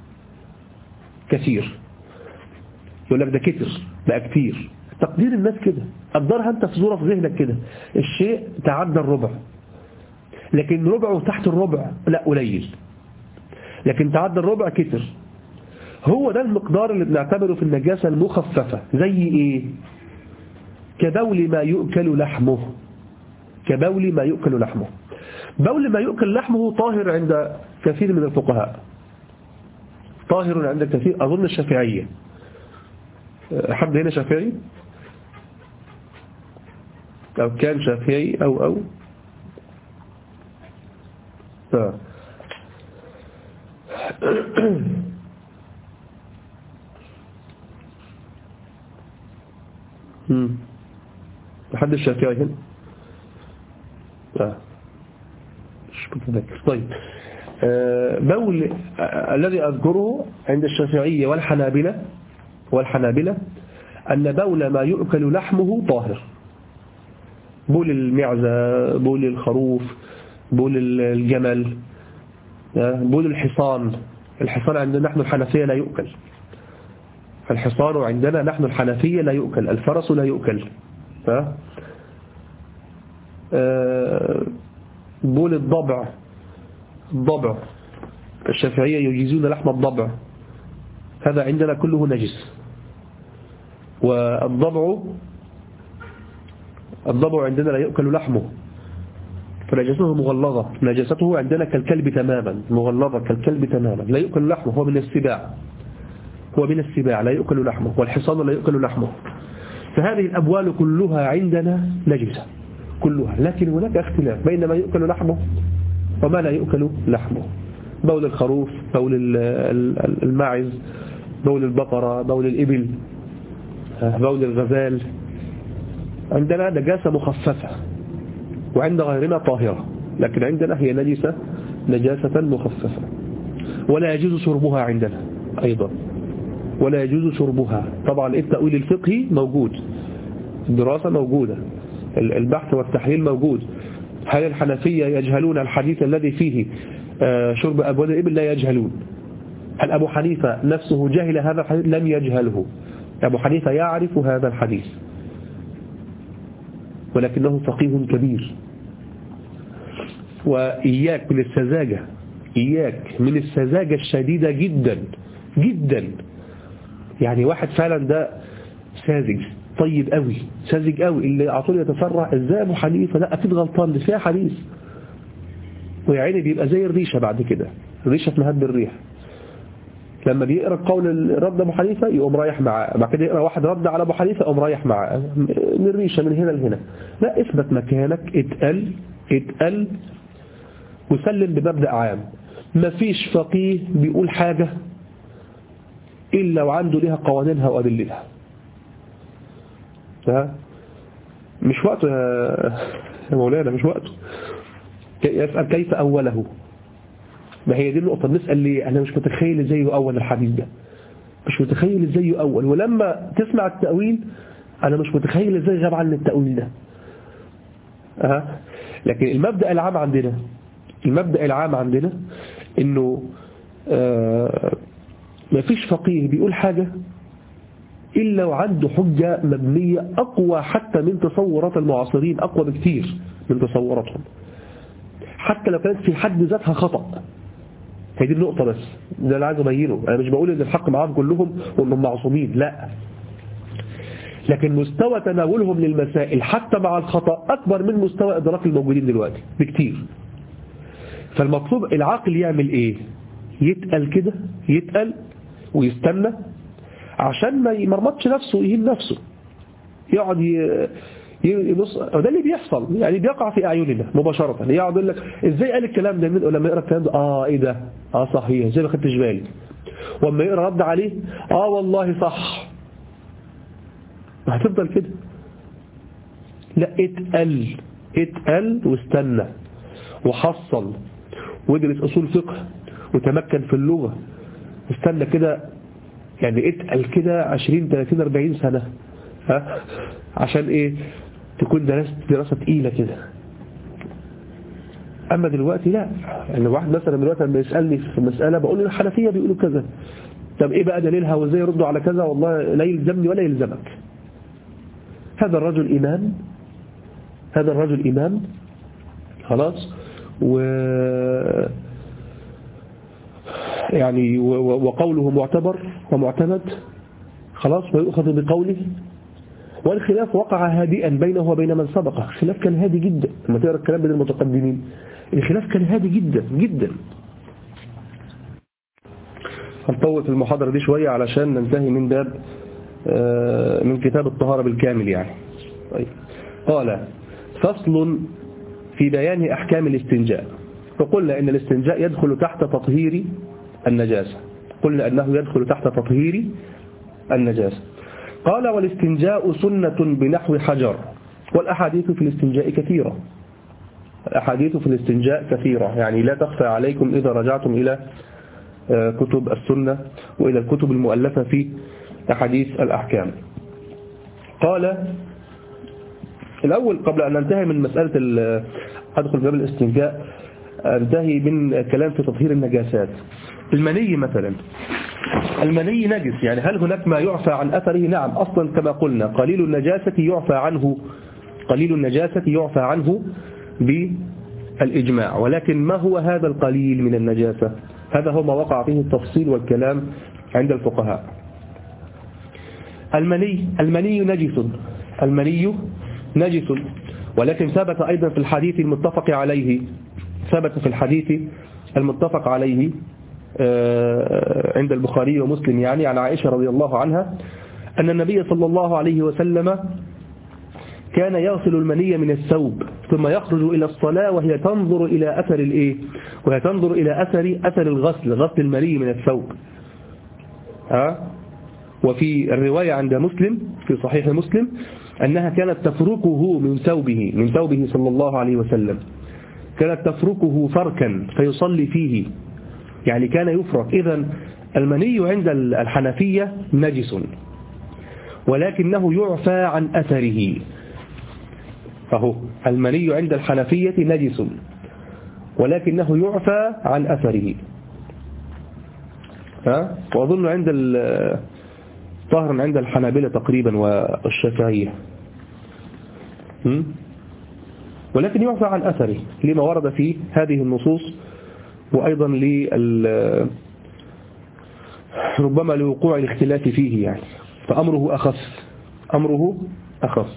كثير يقول لك ده كتر بقى كتير. تقدير الناس كده، قدرها أنت في صورة في ذهنك كده، الشيء تعدى الربع، لكن ربعه تحت الربع لا قليل، لكن تعدى الربع كتر. هو ده المقدار اللي بنعتبره في النجاسة المخففة. زي ايه؟ كبول ما يؤكل لحمه، كبول ما يؤكل لحمه. بول ما يؤكل لحمه طاهر عند كثير من الفقهاء، طاهر عند كثير، أظن الشافعية. حد هنا شافعي أو كان شافعي أو أو آه. امم حد الشافعي هنا؟ لا مش متذكر. طيب آه بول آه الذي أذكره عند الشافعية والحنابلة والحنابلة أن بول ما يؤكل لحمه طاهر. بول المعزة، بول الخروف، بول الجمل، بول الحصان. الحصان عندنا نحن الحنفية لا يؤكل، الحصان عندنا نحن الحنفية لا يؤكل، الفرس لا يؤكل. ها؟ بول الضبع، الضبع الشافعية يجيزون لحم الضبع، هذا عندنا كله نجس. والضبع الضبع عندنا لا يؤكل لحمه، فنجسته مغلظة، نجسته عندنا كالكلب تماما، مغلظة كالكلب تماما، لا يؤكل لحمه، هو من السباع، هو من السباع لا يؤكل لحمه، والحصان لا يؤكل لحمه. فهذه الأبوال كلها عندنا نجسة كلها، لكن هناك اختلاف بين ما يؤكل لحمه وما لا يؤكل لحمه. بول الخروف، بول الماعز، بول البقرة، بول الإبل، بول الغزال، عندنا نجاسة مخففة، وعند غيرنا طاهرة، لكن عندنا هي نجسة نجاسة مخففة. ولا يجوز شربها عندنا أيضا، ولا يجوز شربها. طبعا التأويل الفقهي موجود، الدراسة موجودة، البحث والتحليل موجود. هل الحنفية يجهلون الحديث الذي فيه شرب أبوال الإبل؟ لا يجهلون. هل أبو حنيفة نفسه جهل هذا الحديث؟ لم يجهله. أبو حنيفة يعرف هذا الحديث، ولكنه فقيه كبير. وإياك من السذاجة، إياك من السذاجة الشديدة جدا جدا. يعني واحد فعلا ده ساذج طيب قوي، ساذج قوي، اللي على طول يتسرع ازاي ابو حنيفه لا اكيد غلطان، دي فيها حديث، ويعني بيبقى زي الريشه بعد كده، الريشه في مهب الريح. لما بيقرا قول رد ابو حنيفه يقوم رايح معاه، بعد كده يقرا واحد رد على ابو حنيفه يقوم رايح معاه، من الريشه من هنا لهنا. لا، اثبت مكانك، اتقل اتقل وسلم بمبدأ عام. مفيش فقيه بيقول حاجه الا وعنده لها قوانينها وادلتها. مش وقته يا مولانا، مش وقته يسأل كيف أوله. ما هي دي النقطة، بنسأل ليه؟ أنا مش متخيل ازاي يؤول الحديث ده، مش متخيل ازاي يؤول. ولما تسمع التأويل أنا مش متخيل ازاي غاب عن التأويل ده. أه. لكن المبدأ العام عندنا، المبدأ العام عندنا إنه آه ما فيش فقيه بيقول حاجة إلا وعنده حجة مبنية أقوى حتى من تصورات المعاصرين، أقوى بكثير من تصوراتهم، حتى لو كانت في حد ذاتها خطأ. هي دي النقطة بس، ده اللي عايز أبينه. أنا مش بقول إن الحق معاهم كلهم وإنهم معصومين، لا، لكن مستوى تناولهم للمسائل حتى مع الخطأ أكبر من مستوى إدراك الموجودين دلوقتي بكثير. فالمطلوب العاقل يعمل إيه؟ يتقل كده، يتقل ويستنى عشان ما يمرمطش نفسه ويهين نفسه، يقعد يبص. ده اللي بيحصل، يعني بيقع في أعيننا مباشرة. يقعد يقول لك ازاي قال الكلام ده، لما يقرأ الكلام ده اه ايه ده، اه صحيح زي ما خدتش بالي، واما يقرأ رد عليه اه والله صح. هتفضل كده؟ لا، اتقل اتقل واستنى وحصل وادرس أصول فقه وتمكن في اللغة، استنى كده، يعني اتقل كده عشرين ثلاثين أربعين سنة، ها، عشان ايه؟ تكون درست دراسة تقيلة كده. اما دلوقتي لا، يعني واحد مثلا دلوقتي لما يسألني في مسألة بقول له الحنفية بيقولوا كذا، طب ايه بقى دليلها وازاي يردوا على كذا؟ والله لا يلزمني ولا يلزمك. هذا الرجل إمام، هذا الرجل إمام خلاص، و يعني وقوله معتبر ومعتمد خلاص، ويؤخذ بقوله. والخلاف وقع هادئا بينه وبين من سبقه، الخلاف كان هادي جدا. لما تقرأ الكلام بين المتقدمين الخلاف كان هادي جدا جدا. هنطول في المحاضرة دي شوية علشان ننتهي من باب من كتاب الطهارة بالكامل يعني. طيب. قال فصل في بيان أحكام الاستنجاء. فقلنا إن الاستنجاء يدخل تحت تطهير النجاسة، قلنا أنه يدخل تحت تطهير النجاسة. قال والاستنجاء سنة بنحو حجر. والأحاديث في الاستنجاء كثيرة، الأحاديث في الاستنجاء كثيرة، يعني لا تخفى عليكم إذا رجعتم إلى كتب السنة وإلى الكتب المؤلفة في أحاديث الأحكام. قال الأول قبل أن ننتهي من مسألة أدخل باب الاستنجاء، انتهي من كلام في تطهير النجاسات. المني مثلا، المني نجس، يعني هل هناك ما يعفى عن أثره؟ نعم، أصلا كما قلنا قليل النجاسة يعفى عنه، قليل النجاسة يعفى عنه بالإجماع. ولكن ما هو هذا القليل من النجاسة؟ هذا هو ما وقع فيه التفصيل والكلام عند الفقهاء. المني المني نجس، المني نجس، ولكن ثبت أيضا في الحديث المتفق عليه، ثبت في الحديث المتفق عليه عند البخاري ومسلم يعني عن عائشة رضي الله عنها أن النبي صلى الله عليه وسلم كان يغسل المني من الثوب ثم يخرج إلى الصلاة وهي تنظر إلى أثر الإيه؟ وهي تنظر إلى أثر أثر الغسل، غسل المني من الثوب. ها؟ وفي الرواية عند مسلم في صحيح مسلم أنها كانت تفركه من ثوبه من ثوبه صلى الله عليه وسلم، كانت تفركه فركا فيصلي فيه، يعني كان يفرك. إذن المني عند الحنفية نجس، ولكنه يعفى عن أثره. فهو المني عند الحنفية نجس ولكنه يعفى عن أثره. ها؟ وأظن عند طهر عند الحنابلة تقريبا والشافعية. ولكن يعفى عن أثره لما ورد في هذه النصوص، وأيضا لل ربما لوقوع الاختلاف فيه يعني، فأمره أخف أمره أخف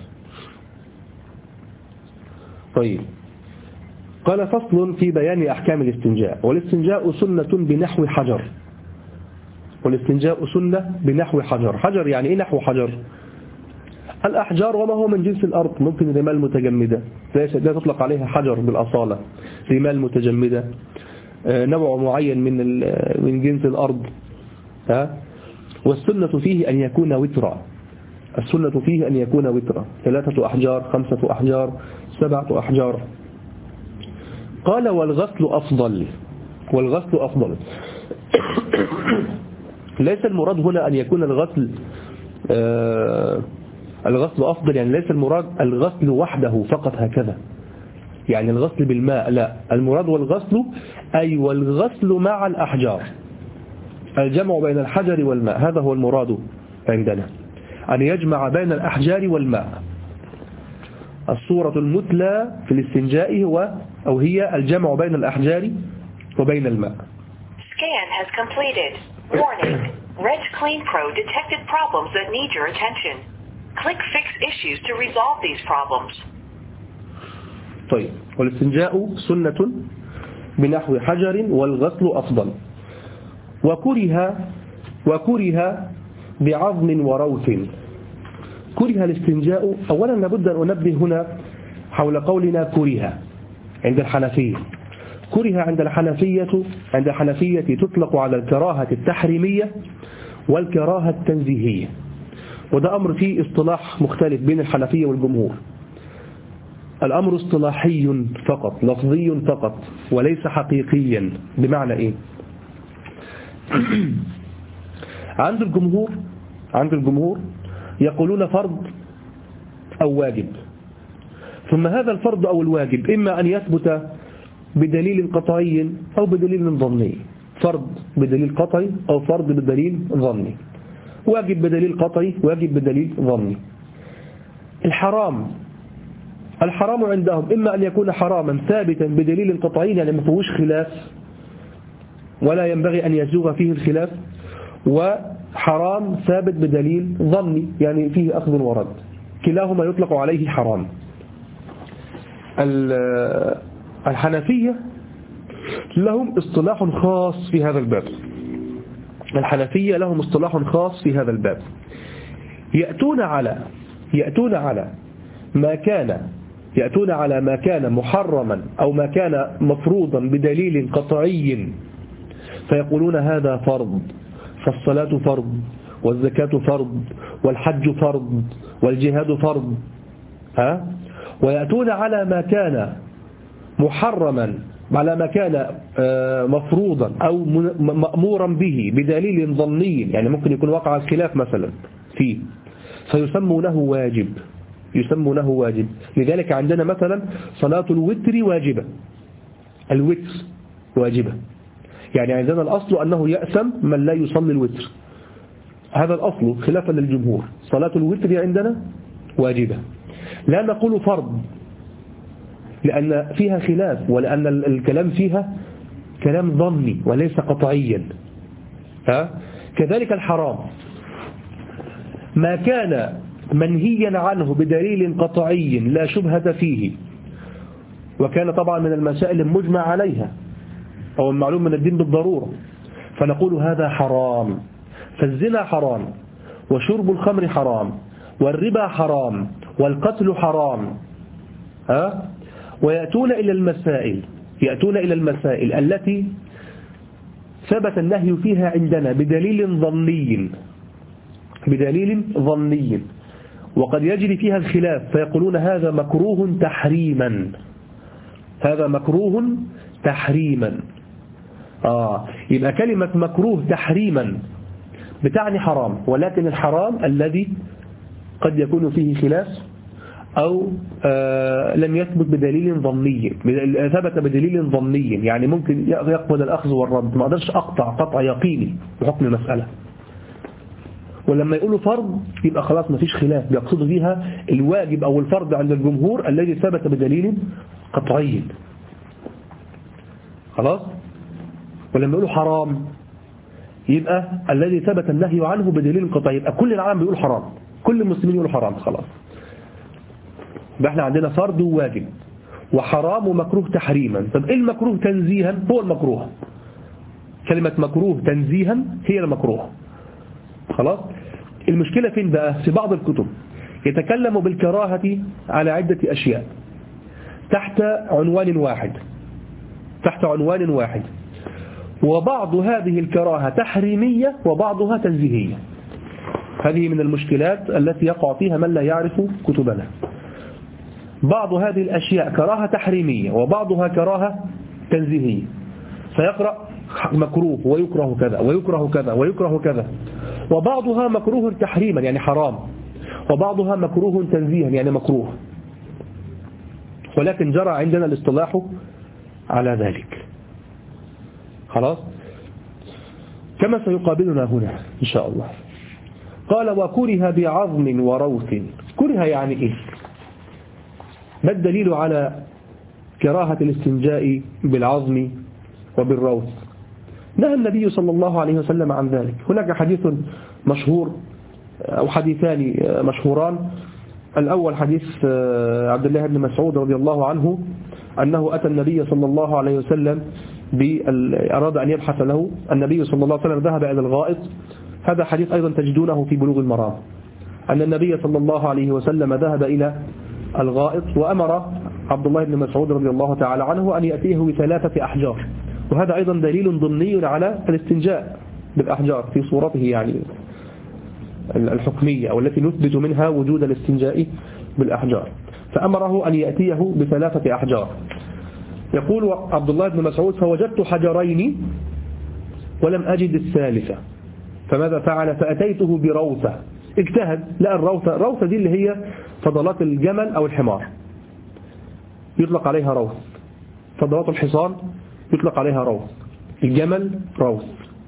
طيب. قال فصل في بيان أحكام الاستنجاء. والاستنجاء سنة بنحو حجر. والاستنجاء سنة بنحو حجر. حجر يعني إيه نحو حجر؟ الأحجار وما هو من جنس الأرض، ممكن رمال متجمدة لا تطلق عليها حجر بالأصالة، رمال متجمدة، نوع معين من من جنس الأرض. ها؟ والسنة فيه أن يكون وترا. السنة فيه أن يكون وترا، ثلاثة أحجار، خمسة أحجار، سبعة أحجار. قال والغسل أفضل. والغسل أفضل ليس المراد هنا أن يكون الغسل آه الغسل أفضل، يعني ليس المراد الغسل وحده فقط هكذا، يعني الغسل بالماء، لا، المراد والغسل أي والغسل مع الأحجار، الجمع بين الحجر والماء، هذا هو المراد عندنا، أن يجمع بين الأحجار والماء. الصورة المثلى في الاستنجاء هو أو هي الجمع بين الأحجار وبين الماء. Scan has completed. Warning. Reg Clean Pro detected problems that need your attention. Click Fix Issues to resolve these problems. طيب، والاستنجاء سنة بنحو حجر والغسل أفضل. وكره وكره بعظم وروث. كره الاستنجاء. أولا لابد أن أنبه هنا حول قولنا كره عند الحنفية. كره عند الحنفية عند الحنفية تطلق على الكراهة التحريمية والكراهة التنزيهية، وده أمر فيه اصطلاح مختلف بين الحنفية والجمهور. الأمر اصطلاحي فقط، لفظي فقط، وليس حقيقيا. بمعنى إيه؟ عند الجمهور عند الجمهور يقولون فرض أو واجب، ثم هذا الفرض أو الواجب إما أن يثبت بدليل قطعي أو بدليل ظني. فرض بدليل قطعي أو فرض بدليل ظني، واجب بدليل قطعي، واجب بدليل ظني. الحرام الحرام عندهم إما أن يكون حراما ثابتا بدليل قطعي، يعني ما فيهوش خلاف ولا ينبغي أن يزوغ فيه الخلاف، وحرام ثابت بدليل ظني يعني فيه أخذ ورد، كلاهما يطلق عليه حرام. الحنفية لهم اصطلاح خاص في هذا الباب. الحنفية لهم اصطلاح خاص في هذا الباب. يأتون على يأتون على ما كان يأتون على ما كان محرما أو ما كان مفروضا بدليل قطعي، فيقولون هذا فرض، فالصلاة فرض، والزكاة فرض، والحج فرض، والجهاد فرض. ها؟ ويأتون على ما كان محرما، على ما كان مفروضا أو مأمورا به بدليل ظني، يعني ممكن يكون وقع الخلاف مثلا فيه، فيسمونه واجب يسمونه واجب. لذلك عندنا مثلا صلاة الوتر واجبة، الوتر واجبة، يعني عندنا الأصل أنه يأثم من لا يصلي الوتر، هذا الأصل خلافا للجمهور. صلاة الوتر عندنا واجبة، لا نقول فرض لأن فيها خلاف، ولأن الكلام فيها كلام ظني وليس قطعيا. ها؟ كذلك الحرام ما كان منهيا عنه بدليل قطعي لا شبهة فيه، وكان طبعا من المسائل المجمع عليها أو المعلوم من الدين بالضرورة، فنقول هذا حرام. فالزنا حرام، وشرب الخمر حرام، والربا حرام، والقتل حرام. ها؟ ويأتون إلى المسائل يأتون إلى المسائل التي ثبت النهي فيها عندنا بدليل ظني بدليل ظني وقد يجري فيها الخلاف، فيقولون هذا مكروه تحريما هذا مكروه تحريما آه يبقى كلمة مكروه تحريما بتعني حرام، ولكن الحرام الذي قد يكون فيه خلاف أو آه لم يثبت بدليل ظني، ثبت بدليل ظني، يعني ممكن يقبل الأخذ والرد، ما أقدرش أقطع قطع يقيني بحكم المسألة. ولما يقولوا فرض يبقى خلاص ما فيش خلاف، بيقصدوا بيها الواجب أو الفرض عند الجمهور الذي ثبت بدليل قطعي. خلاص. ولما يقولوا حرام يبقى الذي ثبت النهي عنه بدليل قطعي، يبقى كل العالم بيقول حرام، كل المسلمين يقولوا حرام. خلاص. يبقى احنا عندنا فرض وواجب وحرام ومكروه تحريما. طب ايه المكروه تنزيها؟ هو المكروه. كلمة مكروه تنزيها هي المكروه. خلاص. المشكلة فين بقى؟ في بعض الكتب يتكلم بالكراهة على عدة أشياء تحت عنوان واحد تحت عنوان واحد وبعض هذه الكراهة تحريمية وبعضها تنزيهية. هذه من المشكلات التي يقع فيها من لا يعرف كتبنا. بعض هذه الأشياء كراهة تحريمية وبعضها كراهة تنزيهية، فيقرأ مكروه ويكره كذا ويكره كذا ويكره كذا، وبعضها مكروه تحريما يعني حرام، وبعضها مكروه تنزيها يعني مكروه، ولكن جرى عندنا الاصطلاح على ذلك. خلاص. كما سيقابلنا هنا إن شاء الله. قال وكره بعظم وروث. كره يعني إيه؟ ما الدليل على كراهة الاستنجاء بالعظم وبالروث؟ نهى النبي صلى الله عليه وسلم عن ذلك. هناك حديث مشهور أو حديثان مشهوران. الأول حديث عبد الله بن مسعود رضي الله عنه أنه أتى النبي صلى الله عليه وسلم أراد أن يبحث له. النبي صلى الله عليه وسلم ذهب إلى الغائط. هذا حديث أيضا تجدونه في بلوغ المرام، أن النبي صلى الله عليه وسلم ذهب إلى الغائط وأمر عبد الله بن مسعود رضي الله تعالى عنه أن يأتيه بثلاثة أحجار، وهذا أيضا دليل ضمني على الاستنجاء بالأحجار في صورته يعني الحكمية أو التي نثبت منها وجود الاستنجاء بالأحجار. فأمره أن يأتيه بثلاثة أحجار. يقول عبد الله بن مسعود فوجدت حجرين ولم أجد الثالثة، فماذا فعل؟ فأتيته بروثة. اجتهد، لقى الروثة. الروثة دي اللي هي فضلات الجمل أو الحمار يطلق عليها روث، فضلات الحصان يطلق عليها روث، الجمل روث.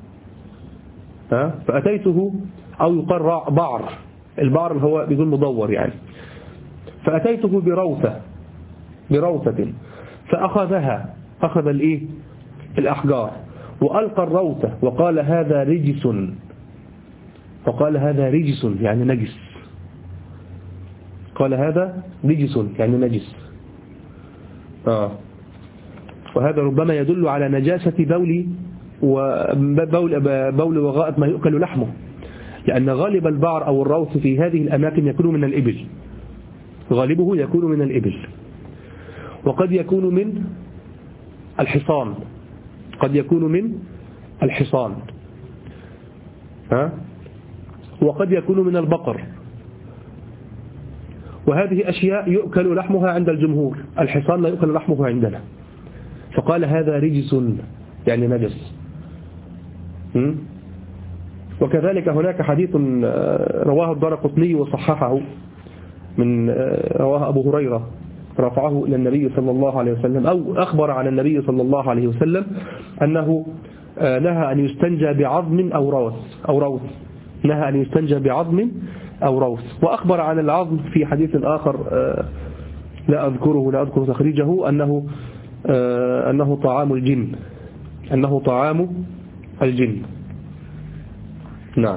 فأتيته أو يقال بعر، البعر اللي هو بدون مدور يعني. فأتيته بروثة بروثة فأخذها، أخذ الإيه؟ الأحجار، وألقى الروثة وقال هذا رجس، وقال هذا رجس يعني نجس، قال هذا رجس يعني نجس. آه. وهذا ربما يدل على نجاسة بول وبول بول وغائط ما يؤكل لحمه، لأن غالب البعر أو الروث في هذه الأماكن يكون من الإبل، غالبه يكون من الإبل، وقد يكون من الحصان، قد يكون من الحصان ها؟ وقد يكون من البقر، وهذه أشياء يؤكل لحمها عند الجمهور، الحصان لا يؤكل لحمه عندنا. فقال هذا رجس يعني نجس. وكذلك هناك حديث رواه الدارقطني وصححه من رواه أبو هريرة رفعه إلى النبي صلى الله عليه وسلم، أو أخبر عن النبي صلى الله عليه وسلم أنه نهى أن يستنجى بعظم أو روث أو روث نهى أن يستنجى بعظم أو روث. وأخبر عن العظم في حديث آخر لا أذكره لا أذكر تخريجه أنه أنه طعام الجن أنه طعام الجن. نعم.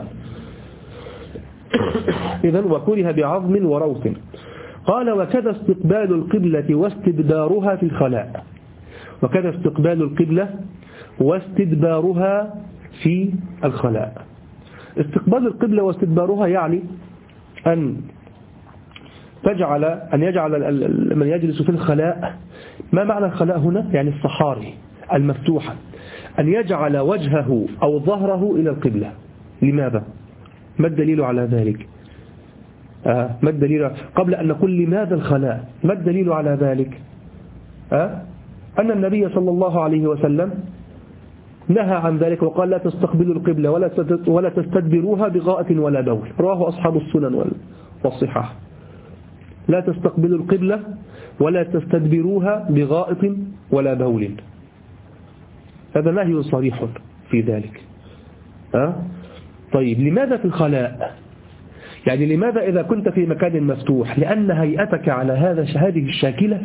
إذن وكره بعظم وروث. قال وكذا استقبال القبلة واستدبارها في الخلاء. وكذا استقبال القبلة واستدبارها في الخلاء. استقبال القبلة واستدبارها يعني أن تجعل أن يجعل من يجلس في الخلاء. ما معنى الخلاء هنا؟ يعني الصحاري المفتوحة، أن يجعل وجهه أو ظهره إلى القبلة. لماذا؟ ما الدليل على ذلك؟ آه ما الدليل؟ قبل أن نقول لماذا الخلاء، ما الدليل على ذلك؟ آه أن النبي صلى الله عليه وسلم نهى عن ذلك وقال لا تستقبلوا القبلة ولا ولا تستدبروها بغائط ولا بول. رواه أصحاب السنن والصحاح. لا تستقبلوا القبلة ولا تستدبروها بغائط ولا بول. هذا نهي صريح في ذلك. أه؟ طيب لماذا في الخلاء؟ يعني لماذا إذا كنت في مكان مفتوح؟ لأن هيئتك على هذا هذه الشاكلة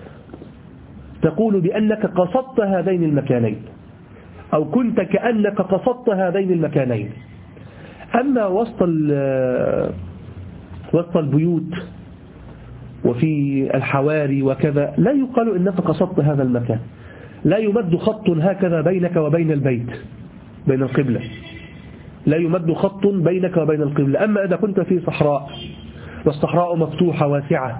تقول بأنك قصدت هذين المكانين، أو كنت كأنك قصدت هذين المكانين. أما وسط وسط البيوت وفي الحواري وكذا لا يقال إنك قصدت هذا المكان، لا يمد خط هكذا بينك وبين البيت، بين القبلة لا يمد خط بينك وبين القبلة. أما إذا كنت في صحراء والصحراء مفتوحة واسعة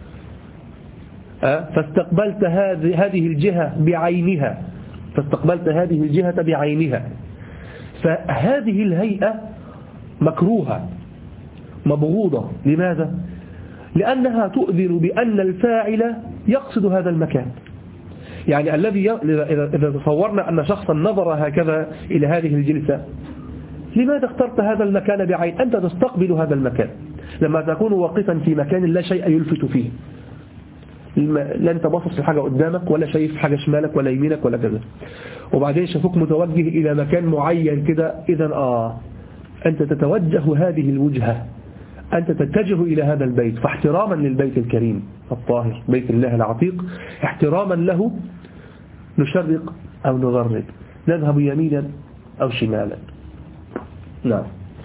فاستقبلت هذه الجهة بعينها فاستقبلت هذه الجهة بعينها فهذه الهيئة مكروهة مبغوضة. لماذا؟ لأنها تؤذن بأن الفاعل يقصد هذا المكان. يعني الذي إذا تصورنا أن شخصا نظر هكذا إلى هذه الجلسة، لماذا اخترت هذا المكان بعين؟ أنت تستقبل هذا المكان. لما تكون واقفا في مكان لا شيء يلفت فيه، لا أنت باصص لحاجة قدامك ولا شايف حاجة شمالك ولا يمينك ولا كذا، وبعدين شافوك متوجه إلى مكان معين كده، إذن آه أنت تتوجه هذه الوجهة، أنت تتجه إلى هذا البيت. فاحتراما للبيت الكريم الطاهر بيت الله العتيق، احتراما له نشرق أو نغرب، نذهب يمينا أو شمالا. نعم.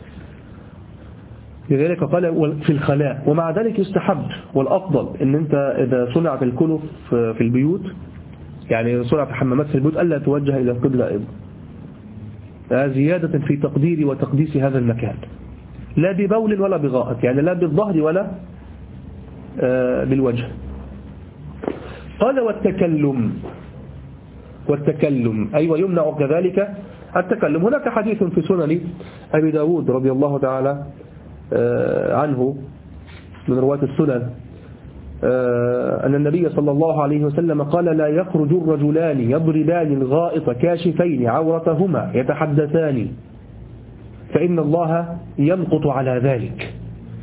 لذلك قال في الخلاء. ومع ذلك يستحب والأفضل أن أنت إذا صنعت الكنف في البيوت، يعني صنعت الحمامات في البيوت، ألا توجه إلى القبلة أيضا، زيادة في تقدير وتقديس هذا المكان، لا ببول ولا بغائط، يعني لا بالظهر ولا بالوجه. قال والتكلم والتكلم أيوة يمنع كذلك التكلم. هناك حديث في سنن أبي داود رضي الله تعالى عنه من رواة السنن أن النبي صلى الله عليه وسلم قال لا يخرج الرجلان يضربان الغائط كاشفين عورتهما يتحدثان فإن الله يمقت على ذلك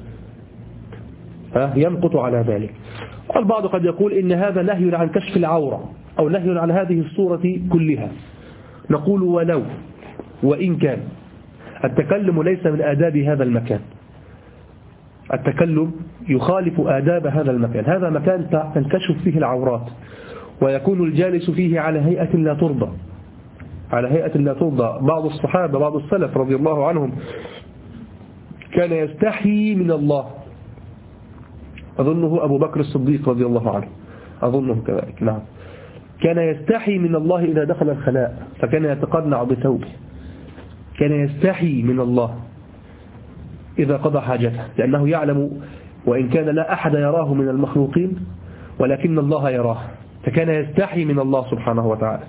يمقت على ذلك. البعض قد يقول إن هذا نهي عن كشف العورة أو نهي عن هذه الصورة كلها. نقول ولو وإن كان التكلم ليس من آداب هذا المكان، التكلم يخالف آداب هذا المكان. هذا مكان تنكشف فيه العورات ويكون الجالس فيه على هيئة لا ترضى، على هيئة لا ترضى. بعض الصحابة بعض السلف رضي الله عنهم كان يستحي من الله، أظنه أبو بكر الصديق رضي الله عنه، أظنه كذلك. نعم، كان يستحي من الله إذا دخل الخلاء فكان يتقنع بثوبه، كان يستحي من الله إذا قضى حاجته، لأنه يعلم وإن كان لا أحد يراه من المخلوقين ولكن الله يراه، فكان يستحي من الله سبحانه وتعالى.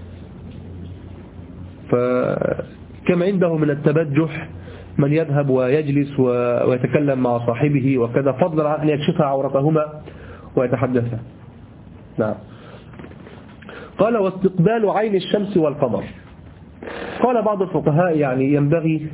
فكما عنده من التبجح من يذهب ويجلس ويتكلم مع صاحبه وكذا، فضلا عن أن يكشف عورتهما ويتحدثا. نعم. قال واستقبال عين الشمس والقمر. قال بعض الفقهاء يعني ينبغي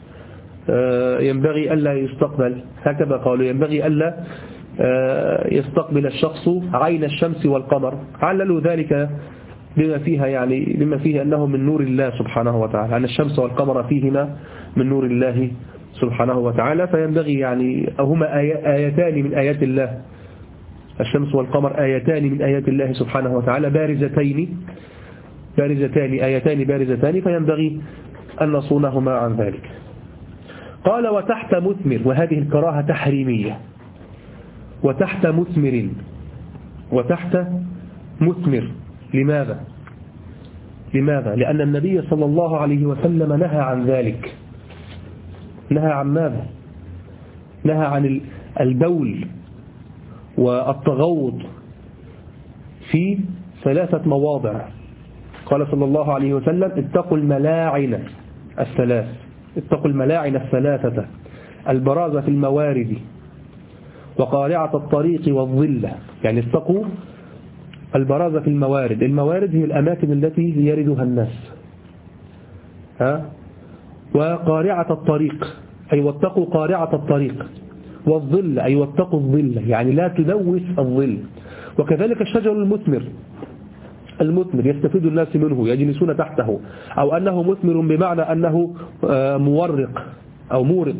ينبغي ألا يستقبل، هكذا قالوا، ينبغي ألا يستقبل الشخص عين الشمس والقمر، عللوا ذلك بما فيها يعني بما فيه أنه من نور الله سبحانه وتعالى، أن الشمس والقمر فيهما من نور الله سبحانه وتعالى، فينبغي يعني هما آيتان من آيات الله، الشمس والقمر آيتان من آيات الله سبحانه وتعالى بارزتين بارزتان آيتان بارزتان، فينبغي أن نصونهما عن ذلك. قال وتحت مثمر، وهذه الكراهة تحريمية، وتحت مثمر وتحت مثمر. لماذا؟ لماذا؟ لأن النبي صلى الله عليه وسلم نهى عن ذلك. نهى عن ماذا؟ نهى عن البول والتغوط في ثلاثة مواضع. قال صلى الله عليه وسلم اتقوا الملاعن الثلاث، اتقوا الملاعن الثلاثة، البراز في الموارد وقارعة الطريق والظلة. يعني اتقوا البراز في الموارد، الموارد هي الأماكن التي يردها الناس، ها؟ وقارعة الطريق أي واتقوا قارعة الطريق، والظل أي واتقوا الظل، يعني لا تلوث الظل. وكذلك الشجر المثمر، المثمر يستفيد الناس منه يجلسون تحته، أو أنه مثمر بمعنى أنه مورق أو مورق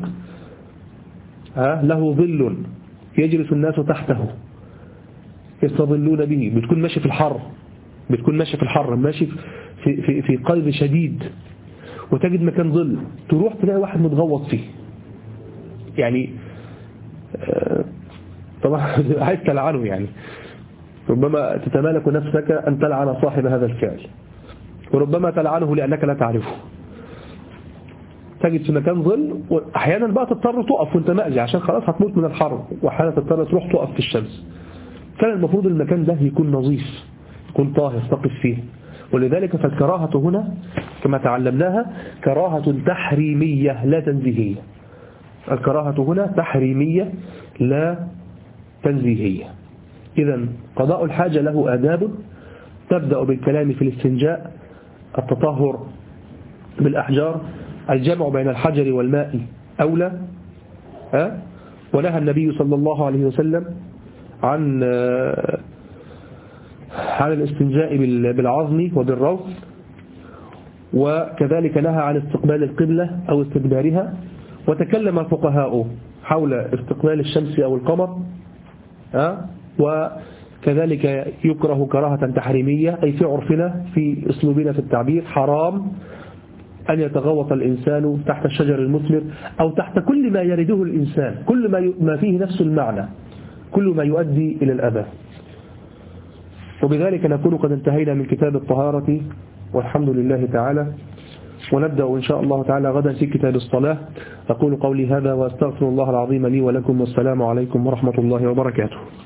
له ظل يجلس الناس تحته يستظلون به. بتكون ماشي في الحر بتكون ماشي في الحر ماشي في, في, في قلب شديد وتجد مكان ظل، تروح تلاقي واحد متغوط فيه، يعني طبعا عايز تلعنه، يعني ربما تتمالك نفسك أن تلعن صاحب هذا الفعل، وربما تلعنه لأنك لا تعرفه. تجد في مكان ظل، وأحيانا بقى تضطر تقف وانت مأذي عشان خلاص هتموت من الحر، وأحيانا تضطر تروح تقف في الشمس. كان المفروض المكان ده يكون نظيف، يكون طاهر تقف فيه. ولذلك فالكراهة هنا كما تعلمناها كراهة تحريمية لا تنزيهية. الكراهة هنا تحريمية لا تنزيهية. إذن قضاء الحاجة له آداب، تبدأ بالكلام في الاستنجاء، التطهر بالأحجار، الجمع بين الحجر والماء أولى. أه؟ ونهى النبي صلى الله عليه وسلم عن عن الاستنجاء بالعظم وبالروث، وكذلك نهى عن استقبال القبلة أو استدبارها. وتكلم الفقهاء حول استقبال الشمس أو القمر، أه؟ وكذلك يكره كراهة تحريمية، أي في عرفنا في أسلوبنا في التعبير حرام أن يتغوط الإنسان تحت الشجر المثمر أو تحت كل ما يرده الإنسان، كل ما ما فيه نفس المعنى، كل ما يؤدي إلى الأذى. وبذلك نكون قد انتهينا من كتاب الطهارة والحمد لله تعالى، ونبدأ إن شاء الله تعالى غدا في كتاب الصلاة. أقول قولي هذا وأستغفر الله العظيم لي ولكم، والسلام عليكم ورحمة الله وبركاته.